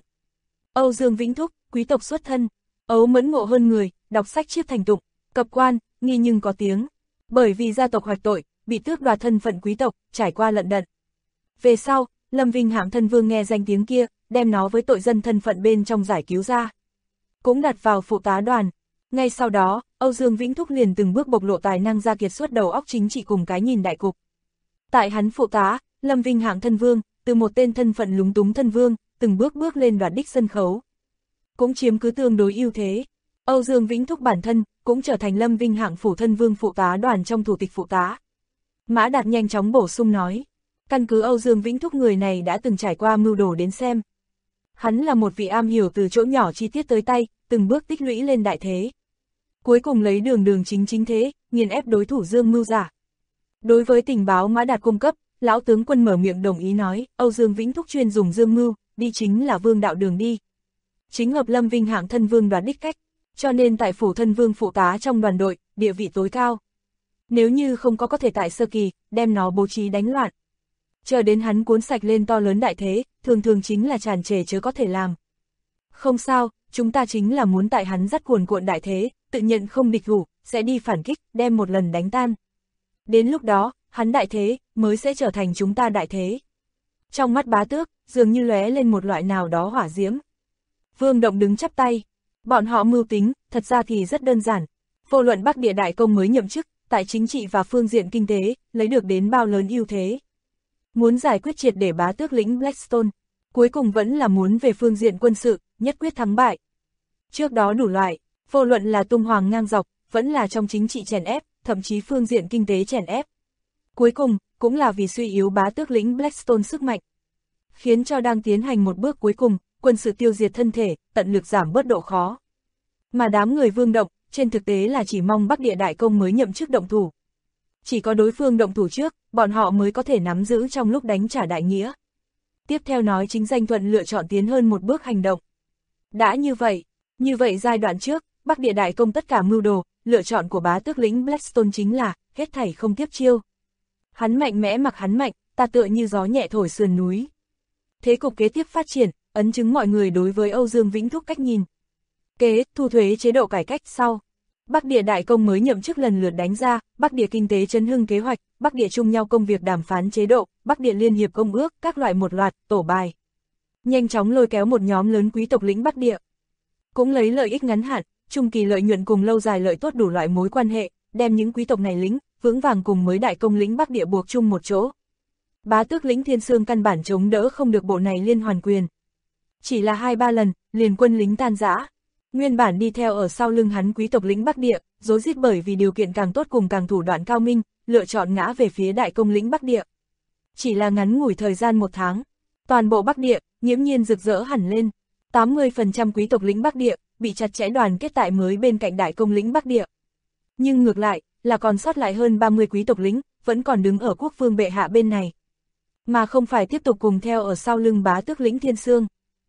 Âu Dương Vĩnh Thúc, quý tộc xuất thân, ấu mẫn ngộ hơn người, đọc sách chiết thành tụng, cập quan, nghi nhưng có tiếng. Bởi vì gia tộc hoạch tội, bị tước đoạt thân phận quý tộc, trải qua lận đận. Về sau, Lâm Vinh hạng thân vương nghe danh tiếng kia, đem nó với tội dân thân phận bên trong giải cứu ra. Cũng đặt vào phụ tá đoàn. Ngay sau đó, Âu Dương Vĩnh Thúc liền từng bước bộc lộ tài năng ra kiệt xuất đầu óc chính trị cùng cái nhìn đại cục. Tại hắn phụ tá, Lâm Vinh hạng thân vương, từ một tên thân phận lúng túng thân vương, từng bước bước lên đoạt đích sân khấu. Cũng chiếm cứ tương đối ưu thế. Âu Dương Vĩnh Thúc bản thân, cũng trở thành Lâm Vinh hạng phủ thân vương phụ tá đoàn trong thủ tịch phụ tá. Mã Đạt nhanh chóng bổ sung nói, căn cứ Âu Dương Vĩnh Thúc người này đã từng trải qua mưu đồ đến xem. Hắn là một vị am hiểu từ chỗ nhỏ chi tiết tới tay, từng bước tích lũy lên đại thế. Cuối cùng lấy đường chính thế, nghiền ép đối thủ Dương Mưu giả. Đối với tình báo Mã Đạt cung cấp, lão tướng quân mở miệng đồng ý nói, Âu Dương Vĩnh Thúc chuyên dùng Dương Mưu, đi chính là vương đạo đường đi. Chính hợp Lâm Vinh hạng thân vương đoạt đích cách, cho nên tại phủ thân vương phụ tá trong đoàn đội, địa vị tối cao. Nếu như không có thể tại sơ kỳ, đem nó bố trí đánh loạn. Chờ đến hắn cuốn sạch lên to lớn đại thế, thường chính là tràn trề chớ có thể làm. Không sao, chúng ta chính là muốn tại hắn dắt cuồn cuộn đại thế, tự nhận không địch thủ, sẽ đi phản kích, đem một lần đánh tan. Đến lúc đó, hắn đại thế, mới sẽ trở thành chúng ta đại thế. Trong mắt bá tước, dường như lóe lên một loại nào đó hỏa diễm. Vương Động đứng chắp tay. Bọn họ mưu tính, thật ra thì rất đơn giản. Vô luận Bắc Địa đại công mới nhậm chức, tại chính trị và phương diện kinh tế, lấy được đến bao lớn ưu thế. Muốn giải quyết triệt để bá tước lĩnh Blackstone, cuối cùng vẫn là muốn về phương diện quân sự, nhất quyết thắng bại. Trước đó đủ loại, vô luận là tung hoàng ngang dọc, vẫn là trong chính trị chèn ép, thậm chí phương diện kinh tế chèn ép. Cuối cùng, cũng là vì suy yếu bá tước lĩnh Blackstone sức mạnh. Khiến cho đang tiến hành một bước cuối cùng, quân sự tiêu diệt thân thể, tận lực giảm bớt độ khó. Mà đám người Vương Động, trên thực tế là chỉ mong Bắc Địa đại công mới nhậm chức động thủ. Chỉ có đối phương động thủ trước, bọn họ mới có thể nắm giữ trong lúc đánh trả đại nghĩa. Tiếp theo nói chính danh thuận lựa chọn tiến hơn một bước hành động. Đã như vậy giai đoạn trước, Bắc Địa đại công tất cả mưu đồ, lựa chọn của bá tước lĩnh Blackstone chính là, hết thảy không tiếp chiêu. Hắn mạnh mẽ mặc hắn mạnh, ta tựa như gió nhẹ thổi sườn núi. Thế cục kế tiếp phát triển, ấn chứng mọi người đối với Âu Dương Vĩnh Thúc cách nhìn. Thu thuế chế độ cải cách sau. Bắc Địa đại công mới nhậm chức lần lượt đánh ra, Bắc Địa kinh tế chấn hưng kế hoạch, Bắc Địa chung nhau công việc đàm phán chế độ, Bắc Địa liên hiệp công ước, các loại một loạt, tổ bài. Nhanh chóng lôi kéo một nhóm lớn quý tộc lĩnh Bắc Địa. Cũng lấy lợi ích ngắn hạn, trung kỳ lợi nhuận cùng lâu dài lợi tốt đủ loại mối quan hệ, đem những quý tộc này lĩnh, vững vàng cùng mới đại công lĩnh Bắc Địa buộc chung một chỗ. Bá tước lĩnh Thiên Sương căn bản chống đỡ không được bộ này liên hoàn quyền. Chỉ là 2-3 lần, liền quân lính tan rã. Nguyên bản đi theo ở sau lưng hắn quý tộc lĩnh Bắc Địa, rối rít bởi vì điều kiện càng tốt cùng càng thủ đoạn cao minh, lựa chọn ngã về phía đại công lĩnh Bắc Địa. Chỉ là ngắn ngủi thời gian 1 tháng, Toàn bộ Bắc Địa, nghiễm nhiên rực rỡ hẳn lên. 80% quý tộc lĩnh Bắc Địa bị chặt chẽ đoàn kết tại mới bên cạnh đại công lĩnh Bắc Địa. Nhưng ngược lại, là còn sót lại hơn 30 quý tộc lĩnh, vẫn còn đứng ở quốc vương bệ hạ bên này. Mà không phải tiếp tục cùng theo ở sau lưng bá tước lĩnh Thiên Sương.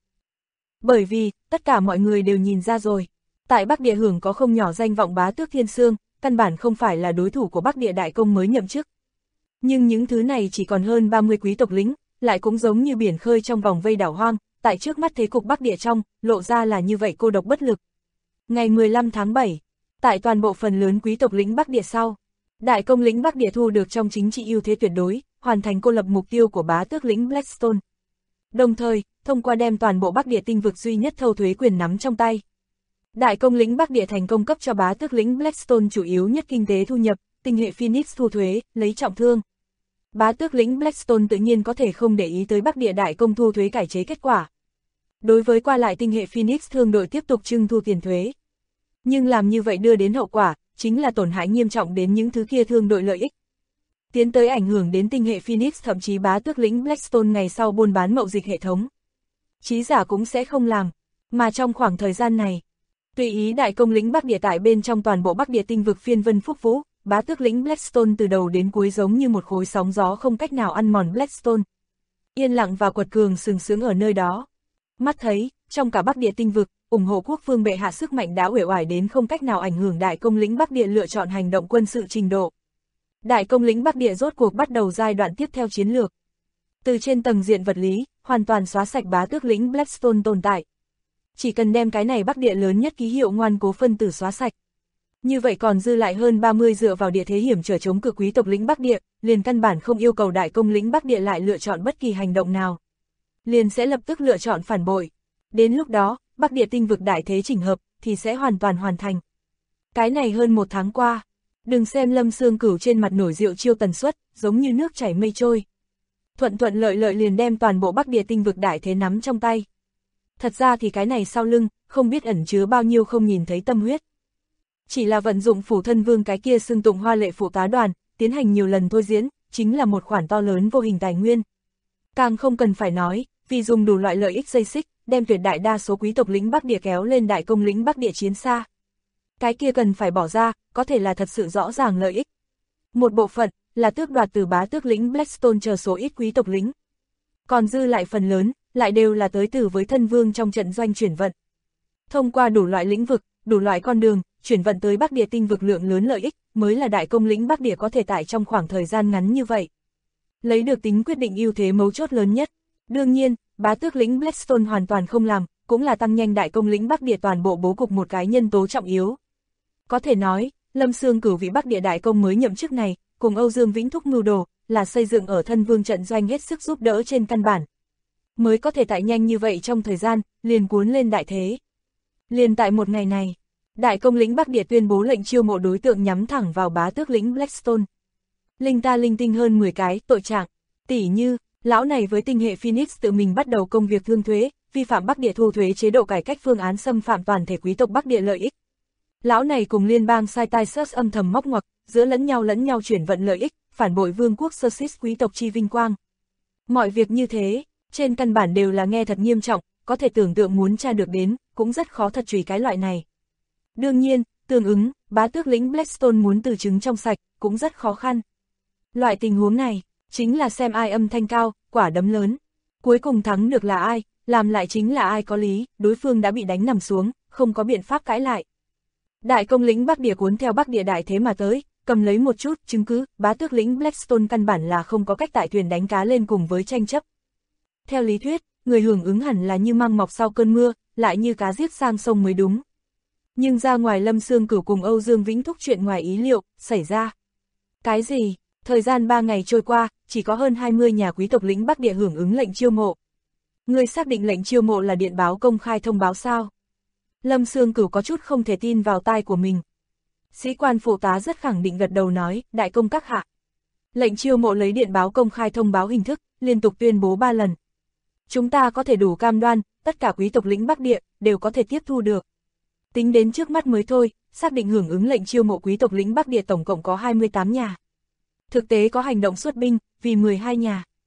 Bởi vì, tất cả mọi người đều nhìn ra rồi. Tại Bắc Địa hưởng có không nhỏ danh vọng bá tước Thiên Sương, căn bản không phải là đối thủ của Bắc Địa đại công mới nhậm chức. Nhưng những thứ này chỉ còn hơn 30 quý tộc lính, lại cũng giống như biển khơi trong vòng vây đảo hoang, tại trước mắt thế cục Bắc Địa trong, lộ ra là như vậy cô độc bất lực. Ngày 15 tháng 7, tại toàn bộ phần lớn quý tộc lĩnh Bắc Địa sau, đại công lĩnh Bắc Địa thu được trong chính trị ưu thế tuyệt đối, hoàn thành cô lập mục tiêu của bá tước lĩnh Blackstone. Đồng thời, thông qua đem toàn bộ Bắc Địa tinh vực duy nhất thâu thuế quyền nắm trong tay. Đại công lĩnh Bắc Địa thành công cấp cho bá tước lĩnh Blackstone chủ yếu nhất kinh tế thu nhập, tinh hệ Phoenix thu thuế, lấy trọng thương. Bá tước lĩnh Blackstone tự nhiên có thể không để ý tới Bắc Địa đại công thu thuế cải chế kết quả. Đối với qua lại tinh hệ Phoenix thương đội tiếp tục trưng thu tiền thuế. Nhưng làm như vậy đưa đến hậu quả, chính là tổn hại nghiêm trọng đến những thứ kia thương đội lợi ích. Tiến tới ảnh hưởng đến tinh hệ Phoenix thậm chí bá tước lĩnh Blackstone ngày sau buôn bán mậu dịch hệ thống. Chí giả cũng sẽ không làm, mà trong khoảng thời gian này, tùy ý đại công lĩnh Bắc Địa tại bên trong toàn bộ Bắc Địa tinh vực phiên vân phúc vũ, bá tước lĩnh Blackstone từ đầu đến cuối giống như một khối sóng gió không cách nào ăn mòn Blackstone. Yên lặng và quật cường sừng sướng ở nơi đó. Mắt thấy, trong cả Bắc Địa tinh vực, ủng hộ quốc vương bệ hạ sức mạnh đã uể oải đến không cách nào ảnh hưởng đại công lĩnh Bắc Địa lựa chọn hành động quân sự trình độ. Đại công lĩnh Bắc Địa rốt cuộc bắt đầu giai đoạn tiếp theo chiến lược. Từ trên tầng diện vật lý, hoàn toàn xóa sạch bá tước lĩnh Blackstone tồn tại. Chỉ cần đem cái này Bắc Địa lớn nhất ký hiệu ngoan cố phân tử xóa sạch. Như vậy còn dư lại hơn 30 dựa vào địa thế hiểm trở chống cự quý tộc lĩnh Bắc Địa, liền căn bản không yêu cầu đại công lĩnh Bắc Địa lại lựa chọn bất kỳ hành động nào. Liền sẽ lập tức lựa chọn phản bội. Đến lúc đó, Bắc Địa tinh vực đại thế chỉnh hợp, thì sẽ hoàn toàn hoàn thành. Cái này hơn 1 tháng qua, đừng xem Lâm Sương Cửu trên mặt nổi rượu chiêu tần suất, giống như nước chảy mây trôi. Thuận thuận lợi lợi liền đem toàn bộ Bắc Địa tinh vực đại thế nắm trong tay. Thật ra thì cái này sau lưng, không biết ẩn chứa bao nhiêu không nhìn thấy tâm huyết. Chỉ là vận dụng phủ thân vương cái kia xưng tụng hoa lệ phụ tá đoàn, tiến hành nhiều lần thôi diễn, chính là một khoản to lớn vô hình tài nguyên. Càng không cần phải nói, vì dùng đủ loại lợi ích dây xích, đem tuyệt đại đa số quý tộc lĩnh Bắc Địa kéo lên đại công lĩnh Bắc Địa chiến xa. Cái kia cần phải bỏ ra, có thể là thật sự rõ ràng lợi ích. Một bộ phận, là tước đoạt từ bá tước lĩnh Blackstone chờ số ít quý tộc lính. Còn dư lại phần lớn, lại đều là tới từ với thân vương trong trận doanh chuyển vận. Thông qua đủ loại lĩnh vực, đủ loại con đường, chuyển vận tới Bắc Địa tinh vực lượng lớn lợi ích, mới là đại công lĩnh Bắc Địa có thể tại trong khoảng thời gian ngắn như vậy. Lấy được tính quyết định ưu thế mấu chốt lớn nhất. Đương nhiên, bá tước lĩnh Blackstone hoàn toàn không làm, cũng là tăng nhanh đại công lĩnh Bắc Địa toàn bộ bố cục một cái nhân tố trọng yếu. Có thể nói, Lâm Sương Cửu vị Bắc Địa đại công mới nhậm chức này, cùng Âu Dương Vĩnh Thúc mưu đồ, là xây dựng ở thân vương trận doanh hết sức giúp đỡ trên căn bản. Mới có thể tại nhanh như vậy trong thời gian, liền cuốn lên đại thế. Liền tại một ngày này, đại công lĩnh Bắc Địa tuyên bố lệnh chiêu mộ đối tượng nhắm thẳng vào bá tước lĩnh Blackstone. Linh ta linh tinh hơn 10 cái tội trạng, tỉ như, lão này với tinh hệ Phoenix tự mình bắt đầu công việc thương thuế, vi phạm Bắc Địa thu thuế chế độ cải cách phương án xâm phạm toàn thể quý tộc Bắc Địa lợi ích. Lão này cùng liên bang Cytisus âm thầm móc ngoặc, giữa lẫn nhau chuyển vận lợi ích, phản bội vương quốc Sussex quý tộc chi vinh quang. Mọi việc như thế, trên căn bản đều là nghe thật nghiêm trọng, có thể tưởng tượng muốn tra được đến, cũng rất khó thật trùy cái loại này. Đương nhiên, tương ứng, bá tước lĩnh Blackstone muốn từ chứng trong sạch, cũng rất khó khăn. Loại tình huống này, chính là xem ai âm thanh cao, quả đấm lớn. Cuối cùng thắng được là ai, làm lại chính là ai có lý, đối phương đã bị đánh nằm xuống, không có biện pháp cãi lại. Đại công lĩnh Bắc Địa cuốn theo Bắc Địa đại thế mà tới, cầm lấy một chút chứng cứ, bá tước lĩnh Blackstone căn bản là không có cách tại thuyền đánh cá lên cùng với tranh chấp. Theo lý thuyết, người hưởng ứng hẳn là như măng mọc sau cơn mưa, lại như cá giết sang sông mới đúng. Nhưng ra ngoài Lâm Sương Cửu cùng Âu Dương Vĩnh Thúc chuyện ngoài ý liệu, xảy ra. Cái gì? Thời gian 3 ngày trôi qua, chỉ có hơn 20 nhà quý tộc lĩnh Bắc Địa hưởng ứng lệnh chiêu mộ. Người xác định lệnh chiêu mộ là điện báo công khai thông báo sao? Lâm Sương Cửu có chút không thể tin vào tai của mình. Sĩ quan phụ tá rất khẳng định gật đầu nói, đại công các hạ. Lệnh chiêu mộ lấy điện báo công khai thông báo hình thức, liên tục tuyên bố 3 lần. Chúng ta có thể đủ cam đoan, tất cả quý tộc lĩnh Bắc Địa, đều có thể tiếp thu được. Tính đến trước mắt mới thôi, xác định hưởng ứng lệnh chiêu mộ quý tộc lĩnh Bắc Địa tổng cộng có 28 nhà. Thực tế có hành động xuất binh, vì 12 nhà.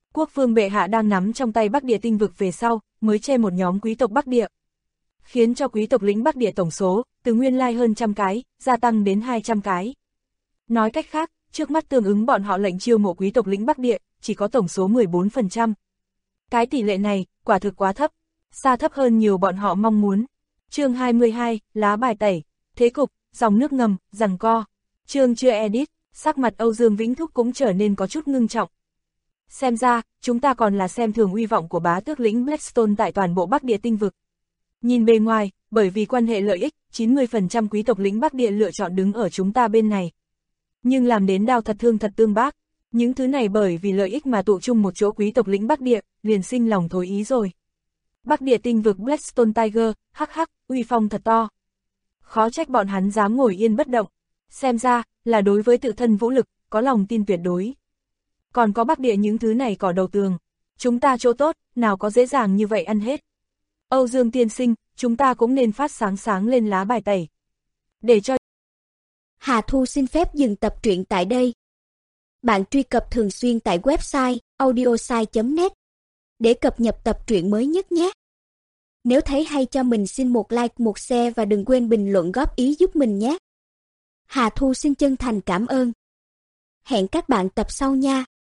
Quốc vương bệ hạ đang nắm trong tay Bắc Địa tinh vực về sau, mới che một nhóm quý tộc Bắc Địa. Khiến cho quý tộc lĩnh Bắc Địa tổng số, từ nguyên lai hơn 100 cái, gia tăng đến 200 cái. Nói cách khác, trước mắt tương ứng bọn họ lệnh chiêu mộ quý tộc lĩnh Bắc Địa, chỉ có tổng số 14%. Cái tỷ lệ này, quả thực quá thấp, xa thấp hơn nhiều bọn họ mong muốn. Chương 22, lá bài tẩy, thế cục, dòng nước ngầm, giằng co. Chương chưa edit, sắc mặt Âu Dương Vĩnh Thúc cũng trở nên có chút ngưng trọng. Xem ra, chúng ta còn là xem thường uy vọng của bá tước lĩnh Blackstone tại toàn bộ Bắc Địa tinh vực. Nhìn bề ngoài, bởi vì quan hệ lợi ích, 90% quý tộc lĩnh Bắc Địa lựa chọn đứng ở chúng ta bên này. Nhưng làm đến đao thật thương thật tương bác, những thứ này bởi vì lợi ích mà tụ chung một chỗ quý tộc lĩnh Bắc Địa, liền sinh lòng thối ý rồi. Bắc Địa tinh vực Blackstone Tiger, hắc hắc, uy phong thật to. Khó trách bọn hắn dám ngồi yên bất động, xem ra, là đối với tự thân vũ lực, có lòng tin tuyệt đối. Còn có Bắc Địa những thứ này cỏ đầu tường, chúng ta chỗ tốt, nào có dễ dàng như vậy ăn hết. Âu Dương tiên sinh, chúng ta cũng nên phát sáng lên lá bài tẩy. Để cho
Hà Thu xin phép dừng tập truyện tại đây. Bạn truy cập thường xuyên tại website audiosai.net để cập nhật tập truyện mới nhất nhé. Nếu thấy hay cho mình xin một like, một share và đừng quên bình luận góp ý giúp mình nhé. Hà Thu xin chân thành cảm ơn. Hẹn các bạn tập sau nha.